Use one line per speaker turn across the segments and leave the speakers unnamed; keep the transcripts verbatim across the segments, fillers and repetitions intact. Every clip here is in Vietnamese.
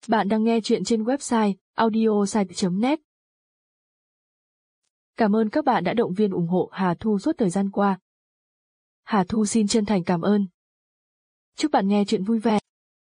Bạn đang nghe chuyện trên website audiosite chấm net. Cảm ơn các bạn đã động viên ủng hộ Hà Thu suốt thời gian qua. Hà Thu xin chân thành cảm ơn. Chúc bạn nghe chuyện vui vẻ.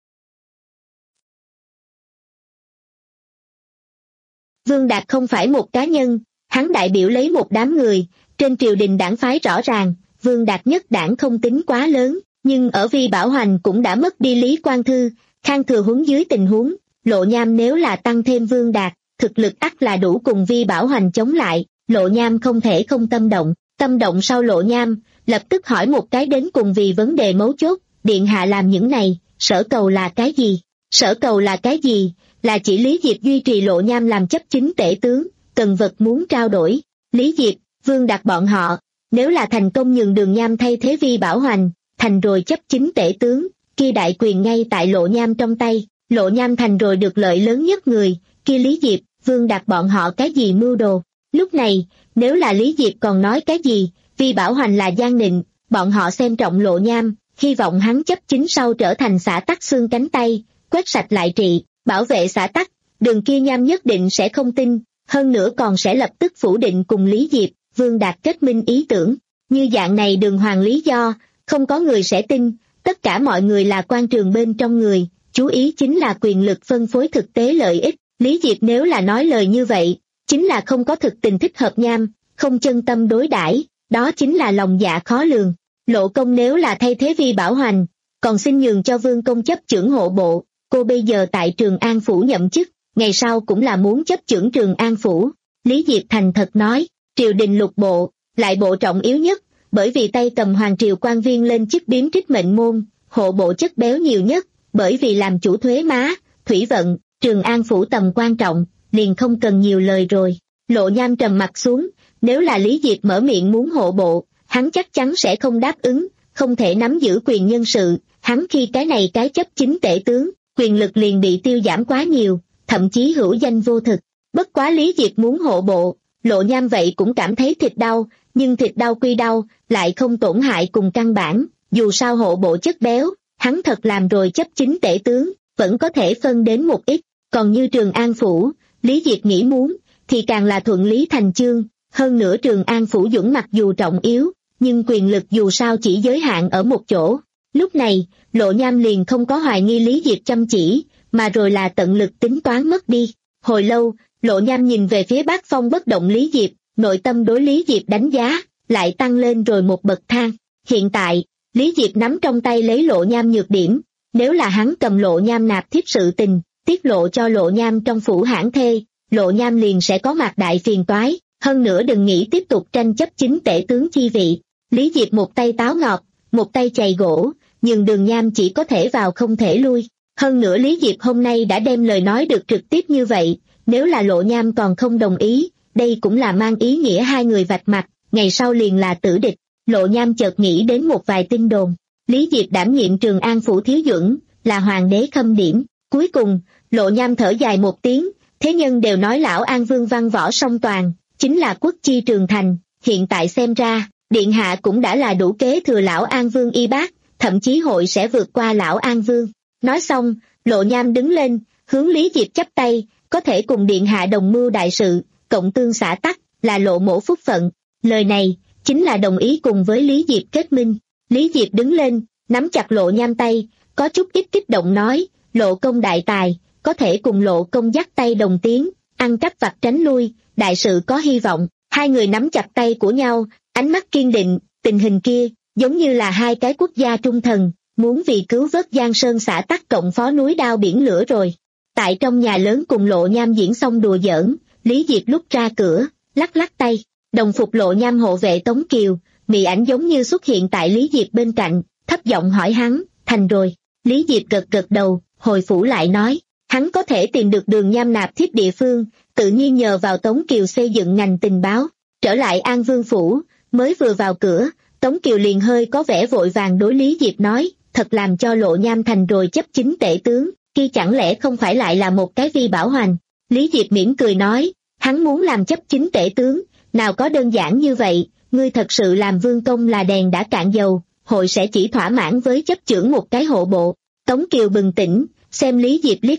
Vương Đạt không phải một cá nhân, hắn đại biểu lấy một đám người, trên triều đình đảng phái rõ ràng, Vương Đạt nhất đảng không tính quá lớn, nhưng ở Vi Bảo Hoành cũng đã mất đi Lý Quang Thư, Khang Thừa Huấn dưới tình huống, Lộ Nham nếu là tăng thêm Vương Đạt, thực lực ắt là đủ cùng Vi Bảo Hoành chống lại, Lộ Nham không thể không tâm động, tâm động sau Lộ Nham, lập tức hỏi một cái đến cùng vì vấn đề mấu chốt, điện hạ làm những này, sở cầu là cái gì? Sở cầu là cái gì? Là chỉ Lý Diệp duy trì Lộ Nham làm chấp chính tể tướng, cần vật muốn trao đổi. Lý Diệp, Vương Đạt bọn họ, nếu là thành công nhường Đường Nham thay thế Vi Bảo Hoành, thành rồi chấp chính tể tướng, kia đại quyền ngay tại Lộ Nham trong tay, Lộ Nham thành rồi được lợi lớn nhất người, kia Lý Diệp, Vương Đạt bọn họ cái gì mưu đồ. Lúc này, nếu là Lý Diệp còn nói cái gì, Vi Bảo Hoành là gian nịnh, bọn họ xem trọng Lộ Nham, hy vọng hắn chấp chính sau trở thành xã tắc xương cánh tay, quét sạch lại trị, bảo vệ xã tắc, Đường kia Nham nhất định sẽ không tin, hơn nữa còn sẽ lập tức phủ định cùng Lý Diệp, Vương Đạt kết minh ý tưởng. Như dạng này đường hoàng lý do, không có người sẽ tin, tất cả mọi người là quan trường bên trong người, chú ý chính là quyền lực phân phối thực tế lợi ích. Lý Diệp nếu là nói lời như vậy, chính là không có thực tình thích hợp Nham, không chân tâm đối đãi, đó chính là lòng dạ khó lường. Lộ công nếu là thay thế Vi Bảo Hoành, còn xin nhường cho Vương công chấp trưởng hộ bộ, cô bây giờ tại Trường An Phủ nhậm chức, ngày sau cũng là muốn chấp trưởng Trường An Phủ. Lý Diệp thành thật nói, triều đình lục bộ, lại bộ trọng yếu nhất, bởi vì tay cầm hoàng triều quan viên lên chức biếm trích mệnh môn, hộ bộ chất béo nhiều nhất, bởi vì làm chủ thuế má, thủy vận, Trường An Phủ tầm quan trọng, liền không cần nhiều lời rồi. Lộ Nham trầm mặt xuống, nếu là Lý Diệp mở miệng muốn hộ bộ, hắn chắc chắn sẽ không đáp ứng, không thể nắm giữ quyền nhân sự, hắn khi cái này cái chấp chính tể tướng, quyền lực liền bị tiêu giảm quá nhiều, thậm chí hữu danh vô thực. Bất quá Lý Diệp muốn hộ bộ, Lộ Nham vậy cũng cảm thấy thịt đau, nhưng thịt đau quy đau, lại không tổn hại cùng căn bản, dù sao hộ bộ chất béo, hắn thật làm rồi chấp chính tể tướng, vẫn có thể phân đến một ít, còn như Trường An Phủ, Lý Diệp nghĩ muốn, thì càng là thuận lý thành chương, hơn nữa Trường An Phủ Dũng mặc dù trọng yếu, nhưng quyền lực dù sao chỉ giới hạn ở một chỗ. Lúc này, Lộ Nham liền không có hoài nghi Lý Diệp chăm chỉ, mà rồi là tận lực tính toán mất đi. Hồi lâu, Lộ Nham nhìn về phía bác phong bất động Lý Diệp, nội tâm đối Lý Diệp đánh giá, lại tăng lên rồi một bậc thang. Hiện tại, Lý Diệp nắm trong tay lấy Lộ Nham nhược điểm, nếu là hắn cầm Lộ Nham nạp thiếp sự tình, tiết lộ cho Lộ Nham trong phủ hãng thê, Lộ Nham liền sẽ có mặt đại phiền toái, hơn nữa đừng nghĩ tiếp tục tranh chấp chính tể tướng chi vị. Lý Diệp một tay táo ngọt, một tay chày gỗ, nhưng Đường Nham chỉ có thể vào không thể lui. Hơn nữa Lý Diệp hôm nay đã đem lời nói được trực tiếp như vậy, nếu là Lộ Nham còn không đồng ý, đây cũng là mang ý nghĩa hai người vạch mặt, ngày sau liền là tử địch. Lộ Nham chợt nghĩ đến một vài tin đồn, Lý Diệp đảm nhiệm Trường An Phủ thiếu dưỡng, là hoàng đế khâm điểm. Cuối cùng, Lộ Nham thở dài một tiếng, thế nhân đều nói lão An Vương văn võ song toàn, chính là quốc chi trường thành, hiện tại xem ra, điện hạ cũng đã là đủ kế thừa lão An Vương y bác, thậm chí hội sẽ vượt qua lão An Vương. Nói xong, Lộ Nham đứng lên, hướng Lý Diệp chắp tay, có thể cùng điện hạ đồng mưu đại sự, cộng tương xã tắc, là Lộ mỗ phúc phận. Lời này, chính là đồng ý cùng với Lý Diệp kết minh. Lý Diệp đứng lên, nắm chặt Lộ Nham tay, có chút ít kích động nói, Lộ công đại tài, có thể cùng Lộ công dắt tay đồng tiến, ăn cắp vặt tránh lui, đại sự có hy vọng. Hai người nắm chặt tay của nhau, ánh mắt kiên định, tình hình kia, giống như là hai cái quốc gia trung thần, muốn vì cứu vớt Giang Sơn xã tắc cộng phó núi đao biển lửa rồi. Tại trong nhà lớn cùng Lộ Nham diễn xong đùa giỡn, Lý Diệp lúc ra cửa, lắc lắc tay, đồng phục Lộ Nham hộ vệ Tống Kiều, mị ảnh giống như xuất hiện tại Lý Diệp bên cạnh, thấp giọng hỏi hắn, thành rồi. Lý Diệp gật gật đầu, hồi phủ lại nói, hắn có thể tìm được Đường Nham nạp thiếp địa phương, tự nhiên nhờ vào Tống Kiều xây dựng ngành tình báo. Trở lại An Vương Phủ, mới vừa vào cửa, Tống Kiều liền hơi có vẻ vội vàng đối Lý Diệp nói, thật làm cho Lộ Nham thành rồi chấp chính tể tướng, kia chẳng lẽ không phải lại là một cái Vi Bảo Hoành. Lý Diệp mỉm cười nói, hắn muốn làm chấp chính tể tướng, nào có đơn giản như vậy, ngươi thật sự làm vương công là đèn đã cạn dầu, hội sẽ chỉ thỏa mãn với chấp chưởng một cái hộ bộ. Tống Kiều bừng tỉnh, xem Lý Diệp liếc mắt,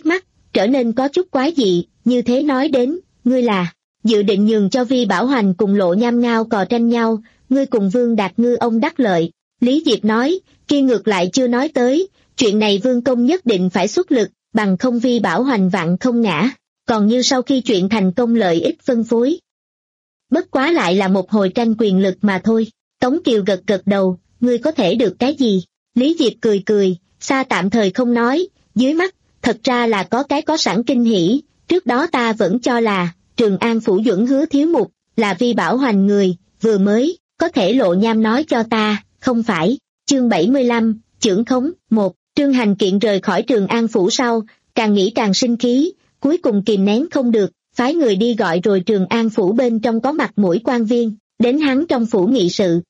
trở nên có chút quái dị, như thế nói đến, ngươi là, dự định nhường cho Vi Bảo Hoành cùng Lộ Nham ngao cò tranh nhau, ngươi cùng Vương Đạt ngư ông đắc lợi. Lý Diệp nói, kia ngược lại chưa nói tới, chuyện này Vương Công nhất định phải xuất lực, bằng không Vi Bảo Hoành vạn không ngã, còn như sau khi chuyện thành công lợi ích phân phối. Bất quá lại là một hồi tranh quyền lực mà thôi. Tống Kiều gật gật đầu, ngươi có thể được cái gì? Lý Diệp cười cười, xa tạm thời không nói, dưới mắt, thật ra là có cái có sẵn kinh hỉ, trước đó ta vẫn cho là, Trường An Phủ Duẩn Hứa thiếu mục, là Vi Bảo Hoành người, vừa mới, có thể Lộ Nham nói cho ta, không phải. Chương bảy mươi lăm, Chưởng Khống, một, Trương Hành Kiện rời khỏi Trường An Phủ sau, càng nghĩ càng sinh khí, cuối cùng kìm nén không được, phái người đi gọi rồi Trường An Phủ bên trong có mặt mũi quan viên, đến hắn trong phủ nghị sự.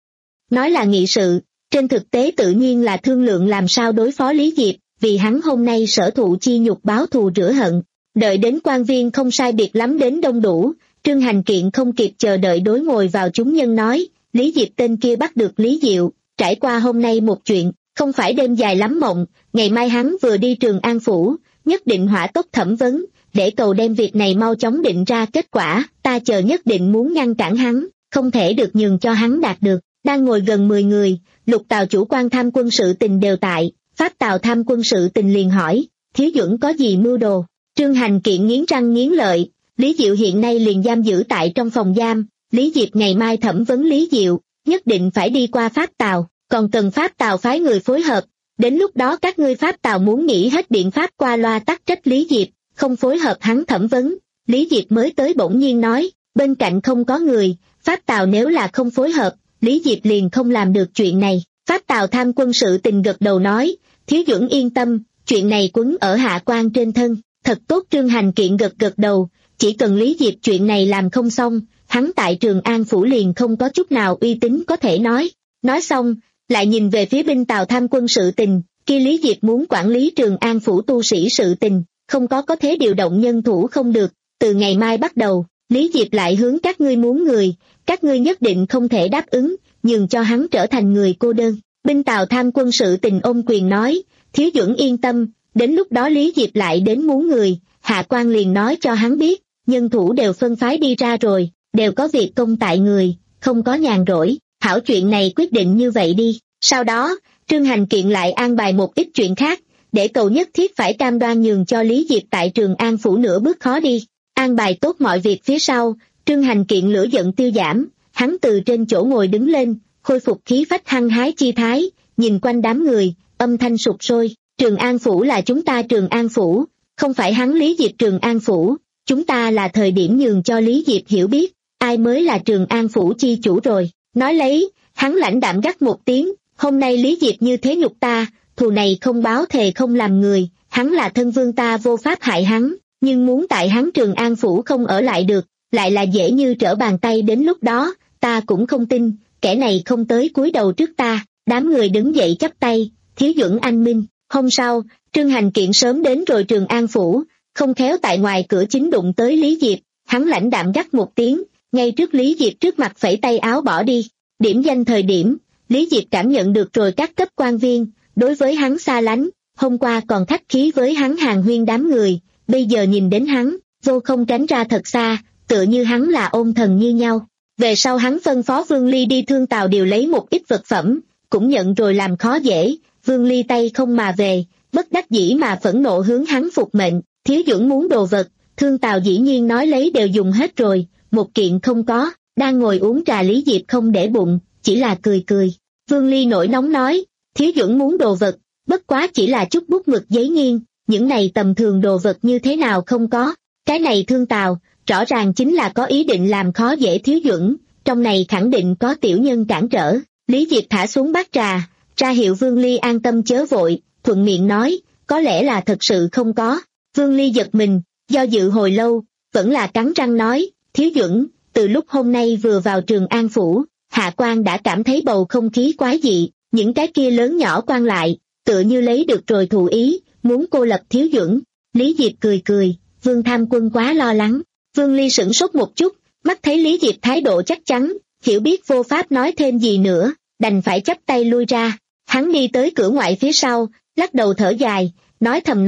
Nói là nghị sự, trên thực tế tự nhiên là thương lượng làm sao đối phó Lý Diệp, vì hắn hôm nay sở thụ chi nhục báo thù rửa hận. Đợi đến quan viên không sai biệt lắm đến đông đủ, Trương Hành Kiện không kịp chờ đợi đối ngồi vào chúng nhân nói, Lý Diệp tên kia bắt được Lý Diệu, trải qua hôm nay một chuyện, không phải đêm dài lắm mộng, ngày mai hắn vừa đi Trường An Phủ, nhất định hỏa tốc thẩm vấn, để cầu đem việc này mau chóng định ra kết quả, ta chờ nhất định muốn ngăn cản hắn, không thể được nhường cho hắn đạt được. Đang ngồi gần mười người, Lục Tào chủ quan tham quân sự tình đều tại, Pháp Tào tham quân sự tình liền hỏi, Thiếu Duẩn có gì mưu đồ? Trương Hành Kiện nghiến răng nghiến lợi, Lý Diệu hiện nay liền giam giữ tại trong phòng giam, Lý Diệp ngày mai thẩm vấn Lý Diệu, nhất định phải đi qua Pháp Tào, còn cần Pháp Tào phái người phối hợp, đến lúc đó các ngươi Pháp Tào muốn nghĩ hết biện pháp qua loa tắc trách Lý Diệp, không phối hợp hắn thẩm vấn. Lý Diệp mới tới bỗng nhiên nói, bên cạnh không có người, Pháp Tào nếu là không phối hợp, Lý Diệp liền không làm được chuyện này. Pháp Tào tham quân sự tình gật đầu nói, Thiếu Duẩn yên tâm, chuyện này quấn ở hạ quan trên thân, thật tốt. Trương Hành Kiện gật gật đầu, chỉ cần Lý Diệp chuyện này làm không xong, hắn tại Trường An Phủ liền không có chút nào uy tín có thể nói. Nói xong, lại nhìn về phía binh Tào tham quân sự tình, kia Lý Diệp muốn quản lý Trường An Phủ tu sĩ sự tình, không có có thế điều động nhân thủ không được, từ ngày mai bắt đầu, Lý Diệp lại hướng các ngươi muốn người, các ngươi nhất định không thể đáp ứng, nhường cho hắn trở thành người cô đơn. Binh Tào tham quân sự tình ôm quyền nói, Thiếu Duẩn yên tâm, đến lúc đó Lý Diệp lại đến muốn người, hạ quan liền nói cho hắn biết, nhân thủ đều phân phái đi ra rồi, đều có việc công tại người, không có nhàn rỗi, hảo chuyện này quyết định như vậy đi. Sau đó, Trương Hành Kiện lại an bài một ít chuyện khác, để cầu nhất thiết phải cam đoan nhường cho Lý Diệp tại Trường An Phủ nửa bước khó đi. An bài tốt mọi việc phía sau, Trương Hành Kiện lửa giận tiêu giảm, hắn từ trên chỗ ngồi đứng lên, khôi phục khí phách hăng hái chi thái, nhìn quanh đám người, âm thanh sụp sôi, Trường An Phủ là chúng ta Trường An Phủ, không phải hắn Lý Diệp Trường An Phủ, chúng ta là thời điểm nhường cho Lý Diệp hiểu biết, ai mới là Trường An Phủ chi chủ rồi. Nói lấy, hắn lãnh đạm gắt một tiếng, hôm nay Lý Diệp như thế nhục ta, thù này không báo thề không làm người, hắn là thân vương ta vô pháp hại hắn, nhưng muốn tại hắn Trường An Phủ không ở lại được, lại là dễ như trở bàn tay. Đến lúc đó, ta cũng không tin, kẻ này không tới cúi đầu trước ta. Đám người đứng dậy chắp tay, Thiếu Duẩn anh minh. Hôm sau, Trương Hành Kiện sớm đến rồi Trường An Phủ, không khéo tại ngoài cửa chính đụng tới Lý Diệp, hắn lãnh đạm gắt một tiếng, ngay trước Lý Diệp trước mặt phẩy tay áo bỏ đi. Điểm danh thời điểm, Lý Diệp cảm nhận được rồi các cấp quan viên, đối với hắn xa lánh, hôm qua còn khách khí với hắn hàng huyên đám người, bây giờ nhìn đến hắn, vô không tránh ra thật xa, tựa như hắn là ôn thần như nhau. Về sau hắn phân phó Vương Ly đi Thương Tào điều lấy một ít vật phẩm, cũng nhận rồi làm khó dễ, Vương Ly tay không mà về, bất đắc dĩ mà phẫn nộ hướng hắn phục mệnh, Thiếu Duẩn muốn đồ vật, Thương Tào dĩ nhiên nói lấy đều dùng hết rồi, một kiện không có. Đang ngồi uống trà Lý Diệp không để bụng, chỉ là cười cười. Vương Ly nổi nóng nói, Thiếu Duẩn muốn đồ vật, bất quá chỉ là chút bút mực giấy nghiêng, những này tầm thường đồ vật như thế nào không có. Cái này Thương Tào, rõ ràng chính là có ý định làm khó dễ Thiếu Duẩn, trong này khẳng định có tiểu nhân cản trở. Lý Diệp thả xuống bát trà, ra hiệu Vương Ly an tâm chớ vội, thuận miệng nói, có lẽ là thật sự không có. Vương Ly giật mình, do dự hồi lâu, vẫn là cắn răng nói, Thiếu Duẩn, từ lúc hôm nay vừa vào Trường An Phủ, hạ quan đã cảm thấy bầu không khí quái dị, những cái kia lớn nhỏ quan lại, tựa như lấy được rồi thù ý, muốn cô lập Thiếu Duẩn. Lý Diệp cười cười, Vương Tham Quân quá lo lắng. Vương Ly sửng sốt một chút, mắt thấy Lý Diệp thái độ chắc chắn, hiểu biết vô pháp nói thêm gì nữa, đành phải chắp tay lui ra. Hắn đi tới cửa ngoại phía sau, lắc đầu thở dài, nói thầm nói,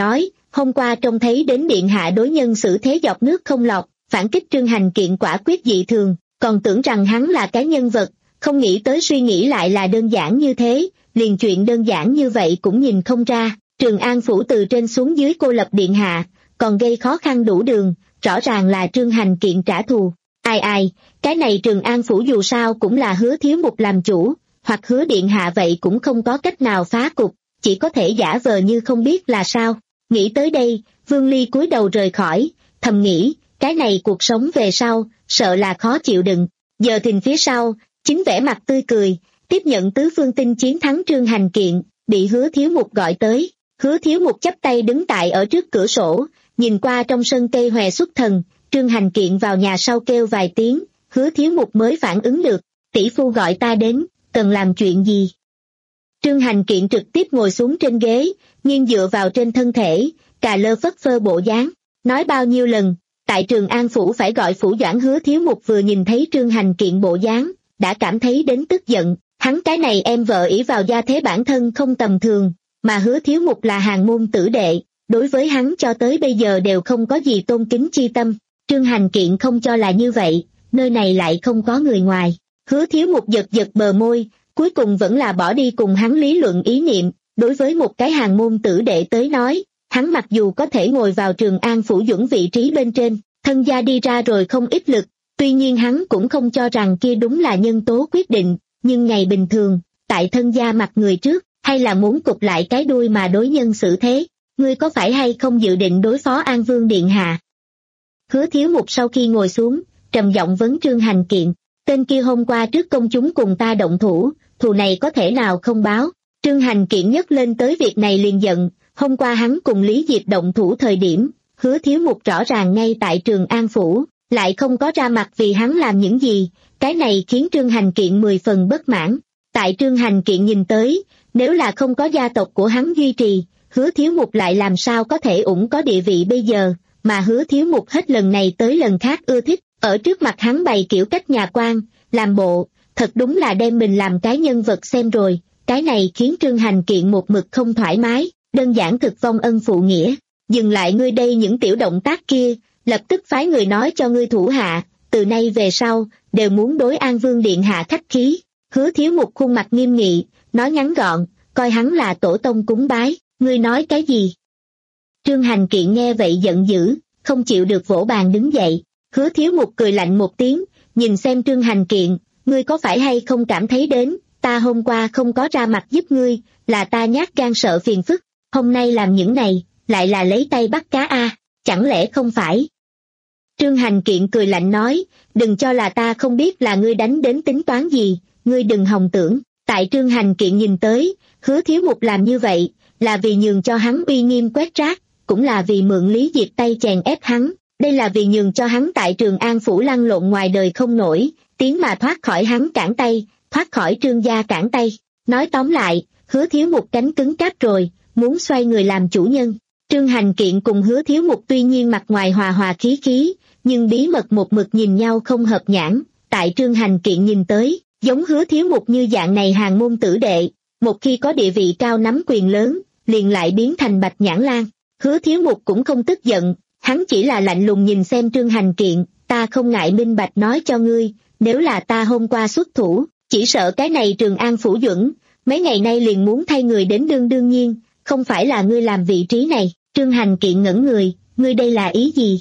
hôm qua trông thấy đến điện hạ đối nhân xử thế giọt nước không lọt, phản kích Trương Hành Kiện quả quyết dị thường, còn tưởng rằng hắn là cái nhân vật, không nghĩ tới suy nghĩ lại là đơn giản như thế, liền chuyện đơn giản như vậy cũng nhìn không ra. Trường An Phủ từ trên xuống dưới cô lập điện hạ, còn gây khó khăn đủ đường, rõ ràng là Trương Hành Kiện trả thù. Ai ai, cái này Trường An Phủ dù sao cũng là Hứa thiếu mục làm chủ, hoặc Hứa điện hạ vậy cũng không có cách nào phá cục, chỉ có thể giả vờ như không biết là sao. Nghĩ tới đây, Vương Ly cúi đầu rời khỏi, thầm nghĩ, cái này cuộc sống về sau, sợ là khó chịu đựng. Giờ thìn phía sau, chính vẻ mặt tươi cười, tiếp nhận tứ phương tinh chiến thắng Trương Hành Kiện, bị Hứa thiếu mục gọi tới. Hứa thiếu mục chắp tay đứng tại ở trước cửa sổ, nhìn qua trong sân cây hòe xuất thần. Trương Hành Kiện vào nhà sau kêu vài tiếng, Hứa thiếu mục mới phản ứng được, tỷ phu gọi ta đến, cần làm chuyện gì? Trương Hành Kiện trực tiếp ngồi xuống trên ghế, nghiêng dựa vào trên thân thể, cà lơ phất phơ bộ dáng, nói bao nhiêu lần, tại Trường An Phủ phải gọi phủ doãn. Hứa thiếu mục vừa nhìn thấy Trương Hành Kiện bộ dáng, đã cảm thấy đến tức giận, hắn cái này em vợ ỷ vào gia thế bản thân không tầm thường, mà Hứa thiếu mục là hàng môn tử đệ, đối với hắn cho tới bây giờ đều không có gì tôn kính chi tâm. Trương Hành Kiện không cho là như vậy, nơi này lại không có người ngoài. Hứa thiếu mục giật giật bờ môi, cuối cùng vẫn là bỏ đi cùng hắn lý luận ý niệm. Đối với một cái hàng môn tử đệ tới nói, hắn mặc dù có thể ngồi vào Trường An Phủ Duẩn vị trí bên trên, thân gia đi ra rồi không ít lực, tuy nhiên hắn cũng không cho rằng kia đúng là nhân tố quyết định, nhưng ngày bình thường, tại thân gia mặt người trước, hay là muốn cụp lại cái đuôi mà đối nhân xử thế, ngươi có phải hay không dự định đối phó An Vương điện hạ? Hứa thiếu mục sau khi ngồi xuống, trầm giọng vấn Trương Hành Kiện, tên kia hôm qua trước công chúng cùng ta động thủ, thù này có thể nào không báo? Trương Hành Kiện nhắc lên tới việc này liền giận, hôm qua hắn cùng Lý Diệp động thủ thời điểm, Hứa thiếu mục rõ ràng ngay tại Trường An Phủ, lại không có ra mặt vì hắn làm những gì, cái này khiến Trương Hành Kiện mười phần bất mãn. Tại Trương Hành Kiện nhìn tới, nếu là không có gia tộc của hắn duy trì, Hứa thiếu mục lại làm sao có thể ủng có địa vị bây giờ, mà Hứa thiếu mục hết lần này tới lần khác ưa thích, ở trước mặt hắn bày kiểu cách nhà quan, làm bộ, thật đúng là đem mình làm cái nhân vật xem rồi, cái này khiến Trương Hành Kiện một mực không thoải mái, đơn giản thực vong ân phụ nghĩa. Dừng lại ngươi đây những tiểu động tác kia, lập tức phái người nói cho ngươi thủ hạ, từ nay về sau, đều muốn đối An Vương điện hạ khách khí. Hứa thiếu mục khuôn mặt nghiêm nghị, nói ngắn gọn, coi hắn là tổ tông cúng bái, ngươi nói cái gì? Trương Hành Kiện nghe vậy giận dữ, không chịu được vỗ bàn đứng dậy. Hứa thiếu mục cười lạnh một tiếng, nhìn xem Trương Hành Kiện, ngươi có phải hay không cảm thấy đến, ta hôm qua không có ra mặt giúp ngươi, là ta nhát gan sợ phiền phức, hôm nay làm những này, lại là lấy tay bắt cá a, chẳng lẽ không phải? Trương Hành Kiện cười lạnh nói, đừng cho là ta không biết là ngươi đánh đến tính toán gì, ngươi đừng hòng tưởng. Tại Trương Hành Kiện nhìn tới, Hứa thiếu mục làm như vậy, là vì nhường cho hắn uy nghiêm quét rác, cũng là vì mượn Lý Diệp tay chèn ép hắn, đây là vì nhường cho hắn tại Trường An Phủ lăn lộn ngoài đời không nổi, tiến mà thoát khỏi hắn cản tay, thoát khỏi Trương gia cản tay. Nói tóm lại, Hứa thiếu mục cánh cứng cáp rồi, muốn xoay người làm chủ nhân. Trương Hành Kiện cùng Hứa thiếu mục tuy nhiên mặt ngoài hòa hòa khí khí, nhưng bí mật một mực nhìn nhau không hợp nhãn. Tại Trương Hành Kiện nhìn tới, giống Hứa thiếu mục như dạng này hàng môn tử đệ, một khi có địa vị cao nắm quyền lớn, liền lại biến thành bạch nhãn lan. Hứa thiếu mục cũng không tức giận, hắn chỉ là lạnh lùng nhìn xem Trương Hành Kiện, ta không ngại minh bạch nói cho ngươi, nếu là ta hôm qua xuất thủ, chỉ sợ cái này Trường An Phủ Duẩn, mấy ngày nay liền muốn thay người đến đương đương nhiên, không phải là ngươi làm vị trí này. Trương Hành Kiện ngẩn người, ngươi đây là ý gì?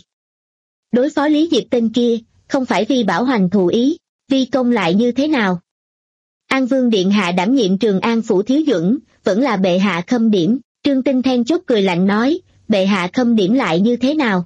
Đối phó Lý Diệp tên kia, không phải Vi Bảo Hoành thù ý, Vi công lại như thế nào? An Vương điện hạ đảm nhiệm Trường An Phủ thiếu duẩn, vẫn là bệ hạ khâm điểm. Trương Tinh then chốt cười lạnh nói, bệ hạ khâm điểm lại như thế nào?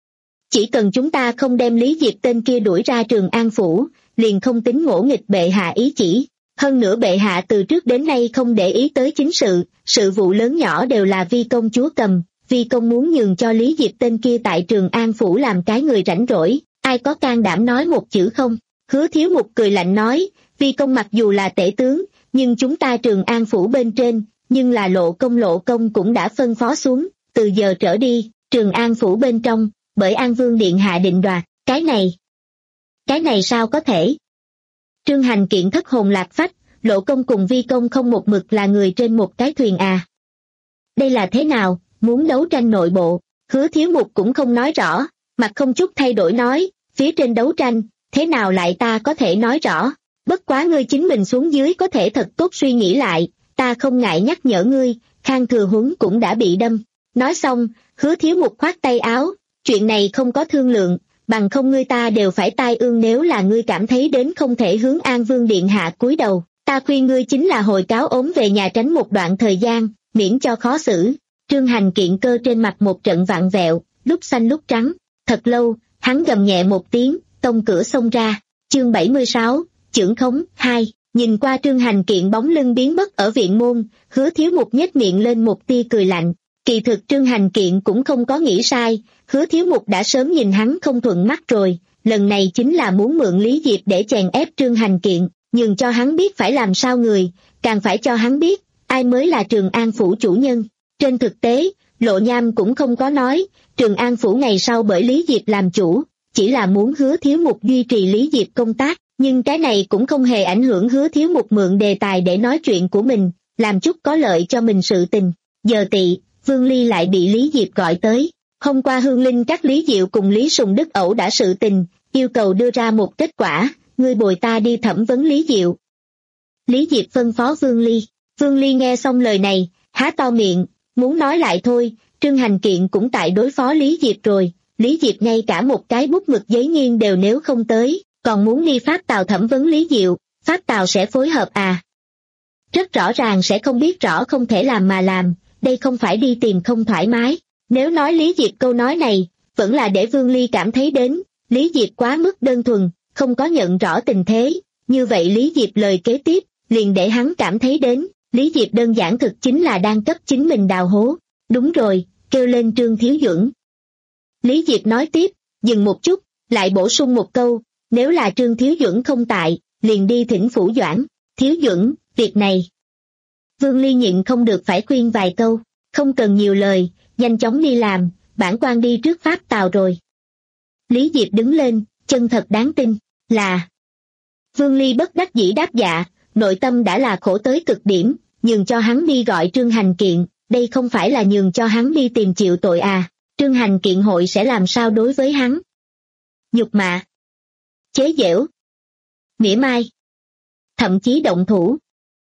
Chỉ cần chúng ta không đem Lý Diệp tên kia đuổi ra Trường An Phủ, liền không tính ngỗ nghịch bệ hạ ý chỉ. Hơn nữa bệ hạ từ trước đến nay không để ý tới chính sự, sự vụ lớn nhỏ đều là Vi công chúa cầm, Vi công muốn nhường cho Lý Diệp tên kia tại Trường An Phủ làm cái người rảnh rỗi, ai có can đảm nói một chữ không? Hứa thiếu mục cười lạnh nói, Vi công mặc dù là tể tướng, nhưng chúng ta Trường An Phủ bên trên, nhưng là lộ công lộ công cũng đã phân phó xuống, từ giờ trở đi, Trường An Phủ bên trong, bởi An Vương điện hạ định đoạt, cái này, cái này sao có thể? Trương Hành Kiện thất hồn lạc phách, lộ công cùng Vi công không một mực là người trên một cái thuyền à? Đây là thế nào? muốn đấu tranh nội bộ. Hứa Thiếu Mục cũng không nói rõ, mặt không chút thay đổi nói, phía trên đấu tranh, thế nào lại ta có thể nói rõ, bất quá ngươi chính mình xuống dưới có thể thật tốt suy nghĩ lại, ta không ngại nhắc nhở ngươi, Khang Thừa Huấn cũng đã bị đâm. Nói xong, Hứa Thiếu Mục khoát tay áo, chuyện này không có thương lượng, bằng không ngươi ta đều phải tai ương, nếu là ngươi cảm thấy đến không thể hướng An Vương Điện hạ cúi đầu, ta khuyên ngươi chính là hồi cáo ốm về nhà tránh một đoạn thời gian, miễn cho khó xử. Trương Hành Kiện cơ trên mặt một trận vặn vẹo, lúc xanh lúc trắng, thật lâu, hắn gầm nhẹ một tiếng, tông cửa xông ra. Chương bảy mươi sáu, chưởng khống, hai. Nhìn qua Trương Hành Kiện bóng lưng biến mất ở viện môn, Hứa Thiếu Mục nhếch miệng lên một tia cười lạnh. Kỳ thực Trương Hành Kiện cũng không có nghĩ sai, Hứa Thiếu Mục đã sớm nhìn hắn không thuận mắt rồi, lần này chính là muốn mượn Lý Diệp để chèn ép Trương Hành Kiện, nhường cho hắn biết phải làm sao người, càng phải cho hắn biết, ai mới là Trường An Phủ chủ nhân. Trên thực tế, Lộ Nham cũng không có nói, Trường An Phủ ngày sau bởi Lý Diệp làm chủ, chỉ là muốn Hứa Thiếu Mục duy trì Lý Diệp công tác, nhưng cái này cũng không hề ảnh hưởng Hứa Thiếu Mục mượn đề tài để nói chuyện của mình, làm chút có lợi cho mình sự tình. Giờ tị, Vương Ly lại bị Lý Diệp gọi tới. Hôm qua Hương Linh các Lý Diệu cùng Lý Sùng Đức ẩu đả sự tình, yêu cầu đưa ra một kết quả, ngươi bồi ta đi thẩm vấn Lý Diệu. Lý Diệp phân phó Vương Ly. Vương Ly nghe xong lời này, há to miệng, muốn nói lại thôi, Trương Hành Kiện cũng tại đối phó Lý Diệp rồi, Lý Diệp ngay cả một cái bút mực giấy nghiêng đều nếu không tới, còn muốn đi Pháp Tào thẩm vấn Lý Diệu, Pháp Tào sẽ phối hợp à? Rất rõ ràng sẽ không biết rõ không thể làm mà làm, đây không phải đi tìm không thoải mái. Nếu nói Lý Diệp câu nói này, vẫn là để Vương Ly cảm thấy đến, Lý Diệp quá mức đơn thuần, không có nhận rõ tình thế, như vậy Lý Diệp lời kế tiếp, liền để hắn cảm thấy đến, Lý Diệp đơn giản thực chính là đang cấp chính mình đào hố. Đúng rồi, kêu lên Trương Thiếu Duẩn. Lý Diệp nói tiếp, dừng một chút, lại bổ sung một câu, nếu là Trương Thiếu Duẩn không tại, liền đi thỉnh Phủ Doãn. Thiếu Duẩn, việc này. Vương Ly nhịn không được phải khuyên vài câu, không cần nhiều lời, nhanh chóng đi làm, bản quan đi trước Pháp Tào rồi. Lý Diệp đứng lên, chân thật đáng tin, là. Vương Ly bất đắc dĩ đáp dạ, nội tâm đã là khổ tới cực điểm, nhường cho hắn đi gọi Trương Hành Kiện, đây không phải là nhường cho hắn đi tìm chịu tội à, Trương Hành Kiện hội sẽ làm sao đối với hắn? Nhục mạ, chế giễu, mỉa mai, thậm chí động thủ.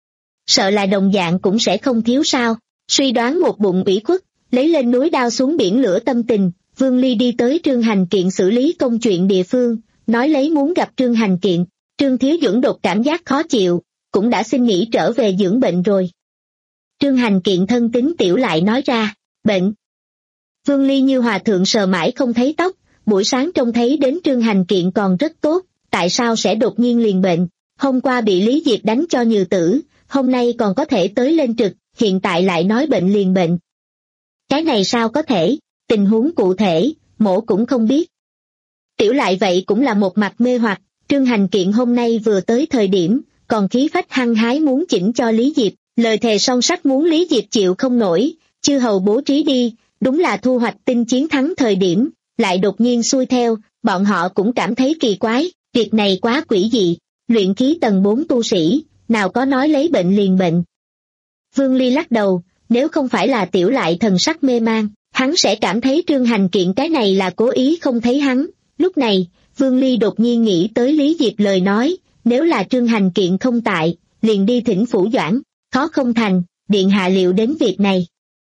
Sợ là đồng dạng cũng sẽ không thiếu sao, suy đoán một bụng ủy khuất, lấy lên núi đao xuống biển lửa tâm tình, Vương Ly đi tới Trương Hành Kiện xử lý công chuyện địa phương, nói lấy muốn gặp Trương Hành Kiện. Trương Thiếu Duẩn đột cảm giác khó chịu, cũng đã xin nghỉ trở về dưỡng bệnh rồi. Trương Hành Kiện thân tính tiểu lại nói ra, bệnh. Vương Ly như hòa thượng sờ mãi không thấy tóc, buổi sáng trông thấy đến Trương Hành Kiện còn rất tốt, tại sao sẽ đột nhiên liền bệnh, hôm qua bị Lý Diệp đánh cho nhừ tử, hôm nay còn có thể tới lên trực, hiện tại lại nói bệnh liền bệnh. Cái này sao có thể, tình huống cụ thể, mổ cũng không biết. Tiểu lại vậy cũng là một mặt mê hoặc, Trương Hành Kiện hôm nay vừa tới thời điểm, còn khí phách hăng hái muốn chỉnh cho Lý Diệp, lời thề son sắt muốn Lý Diệp chịu không nổi, chư hầu bố trí đi, đúng là thu hoạch tinh chiến thắng thời điểm, lại đột nhiên xuôi theo, bọn họ cũng cảm thấy kỳ quái, việc này quá quỷ dị, luyện khí tầng bốn tu sĩ, nào có nói lấy bệnh liền bệnh. Vương Ly lắc đầu, nếu không phải là tiểu lại thần sắc mê man, hắn sẽ cảm thấy Trương Hành Kiện cái này là cố ý không thấy hắn. Lúc này, Vương Ly đột nhiên nghĩ tới Lý Diệp lời nói, nếu là Trương Hành Kiện không tại, liền đi thỉnh Phủ Doãn, khó không thành, điện hạ liệu đến việc này.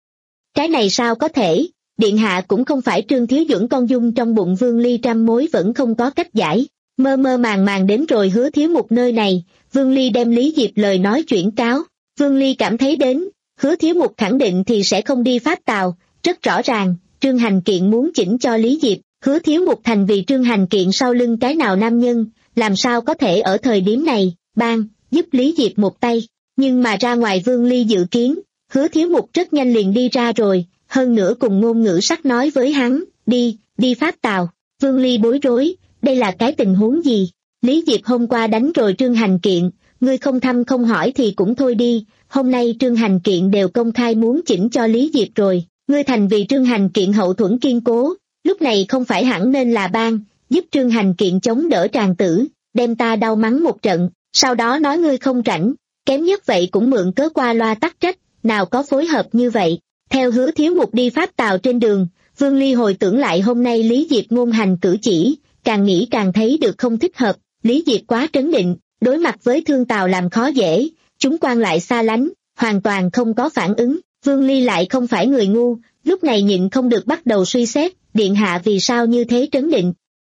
Cái này sao có thể, điện hạ cũng không phải Trương Thiếu Duẩn con dung trong bụng Vương Ly trăm mối vẫn không có cách giải, mơ mơ màng màng đến rồi Hứa Thiếu Mục nơi này, Vương Ly đem Lý Diệp lời nói chuyển cáo, Vương Ly cảm thấy đến, Hứa Thiếu Mục khẳng định thì sẽ không đi Pháp Tào, rất rõ ràng, Trương Hành Kiện muốn chỉnh cho Lý Diệp, Hứa Thiếu Mục thành vì Trương Hành Kiện sau lưng cái nào nam nhân, làm sao có thể ở thời điểm này, bang, giúp Lý Diệp một tay, nhưng mà ra ngoài Vương Ly dự kiến, Hứa Thiếu Mục rất nhanh liền đi ra rồi, hơn nữa cùng ngôn ngữ sắc nói với hắn, đi, đi Pháp Tào, Vương Ly bối rối, đây là cái tình huống gì, Lý Diệp hôm qua đánh rồi Trương Hành Kiện, ngươi không thăm không hỏi thì cũng thôi đi, hôm nay Trương Hành Kiện đều công khai muốn chỉnh cho Lý Diệp rồi, ngươi thành vì Trương Hành Kiện hậu thuẫn kiên cố, lúc này không phải hẳn nên là ban, giúp Trương Hành Kiện chống đỡ tràng tử, đem ta đau mắng một trận, sau đó nói ngươi không rảnh, kém nhất vậy cũng mượn cớ qua loa tắc trách, nào có phối hợp như vậy, Theo Hứa Thiếu Mục đi Pháp Tào trên đường, Vương Ly hồi tưởng lại hôm nay Lý Diệp ngôn hành cử chỉ, càng nghĩ càng thấy được không thích hợp. Lý Diệp quá trấn định, đối mặt với Thương Tào làm khó dễ, chúng quan lại xa lánh, hoàn toàn không có phản ứng. Vương Ly lại không phải người ngu, lúc này nhịn không được bắt đầu suy xét, điện hạ vì sao như thế trấn định.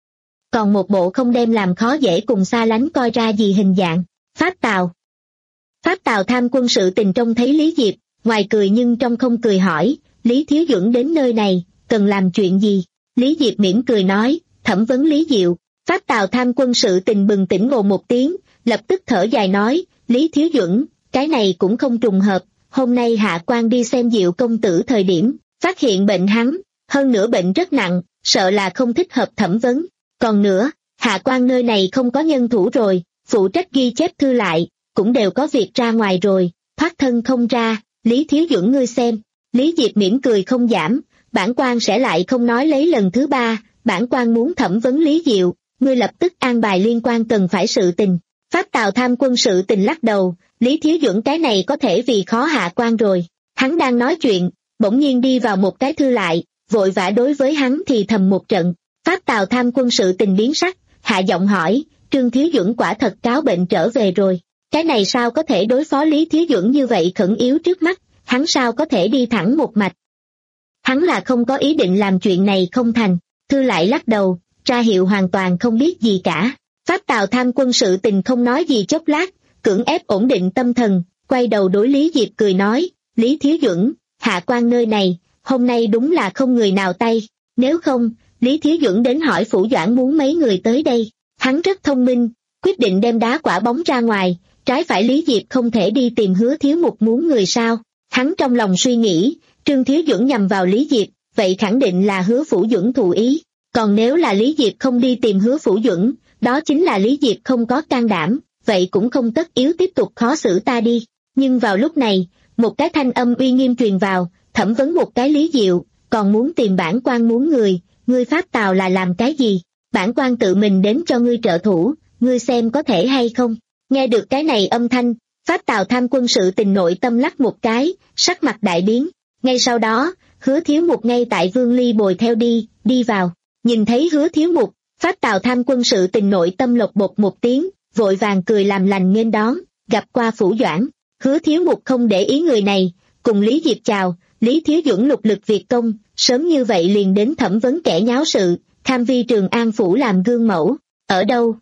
Còn một bộ không đem làm khó dễ cùng xa lánh coi ra gì hình dạng. Pháp Tào Pháp Tào tham quân sự tình trông thấy Lý Diệp, ngoài cười nhưng trong không cười hỏi, Lý Thiếu Duẩn đến nơi này, cần làm chuyện gì? Lý Diệp mỉm cười nói, thẩm vấn Lý Diệu. Pháp Tào tham quân sự tình bừng tỉnh ngộ một tiếng, lập tức thở dài nói, Lý Thiếu Duẩn, cái này cũng không trùng hợp, hôm nay hạ quan đi xem Diệu công tử thời điểm, phát hiện bệnh hắn, hơn nữa bệnh rất nặng, sợ là không thích hợp thẩm vấn. Còn nữa, hạ quan nơi này không có nhân thủ rồi, phụ trách ghi chép thư lại, cũng đều có việc ra ngoài rồi, thoát thân không ra, Lý Thiếu Duẩn ngươi xem. Lý Diệp mỉm cười không giảm, bản quan sẽ lại không nói lấy lần thứ ba, bản quan muốn thẩm vấn Lý Diệu, ngươi lập tức an bài liên quan cần phải sự tình. Pháp Tào tham quân sự tình lắc đầu, Lý Thiếu Duẩn cái này có thể vì khó hạ quan rồi. Hắn đang nói chuyện, bỗng nhiên đi vào một cái thư lại, vội vã đối với hắn thì thầm một trận. Pháp Tào tham quân sự tình biến sắc, hạ giọng hỏi, Trương Thiếu Duẩn quả thật cáo bệnh trở về rồi. Cái này sao có thể đối phó Lý Thiếu Duẩn như vậy khẩn yếu trước mắt, hắn sao có thể đi thẳng một mạch. Hắn là không có ý định làm chuyện này không thành. Thư lại lắc đầu, ra hiệu hoàn toàn không biết gì cả. Pháp Tào tham quân sự tình không nói gì chốc lát, cưỡng ép ổn định tâm thần, quay đầu đối Lý Diệp cười nói, Lý Thiếu Duẩn, hạ quan nơi này, hôm nay đúng là không người nào tay, nếu không, Lý Thiếu Duẩn đến hỏi Phủ Doãn muốn mấy người tới đây. Hắn rất thông minh, quyết định đem đá quả bóng ra ngoài, trái phải Lý Diệp không thể đi tìm Hứa Thiếu Mục muốn người sao. Hắn trong lòng suy nghĩ, Trương Thiếu Duẩn nhằm vào Lý Diệp, vậy khẳng định là Hứa Phủ Duẩn thụ ý, còn nếu là Lý Diệp không đi tìm Hứa Phủ Duẩn, đó chính là Lý Diệp không có can đảm, vậy cũng không tất yếu tiếp tục khó xử ta đi. Nhưng vào lúc này, một cái thanh âm uy nghiêm truyền vào, thẩm vấn một cái Lý Diệu, còn muốn tìm bản quan muốn người, ngươi Pháp Tào là làm cái gì? Bản quan tự mình đến cho ngươi trợ thủ, ngươi xem có thể hay không? Nghe được cái này âm thanh, Pháp Tào tham quân sự tình nội tâm lắc một cái, sắc mặt đại biến. Ngay sau đó, Hứa Thiếu Mục ngay tại Vương Ly bồi theo đi, đi vào. Nhìn thấy Hứa Thiếu Mục, Pháp Tào tham quân sự tình nội tâm lộc bột một tiếng, vội vàng cười làm lành nghênh đón, gặp qua Phủ Doãn. Hứa Thiếu Mục không để ý người này, cùng Lý Diệp chào, Lý Thiếu Duẩn lục lực việc công, sớm như vậy liền đến thẩm vấn kẻ nháo sự, tham vi Trường An Phủ làm gương mẫu, ở đâu?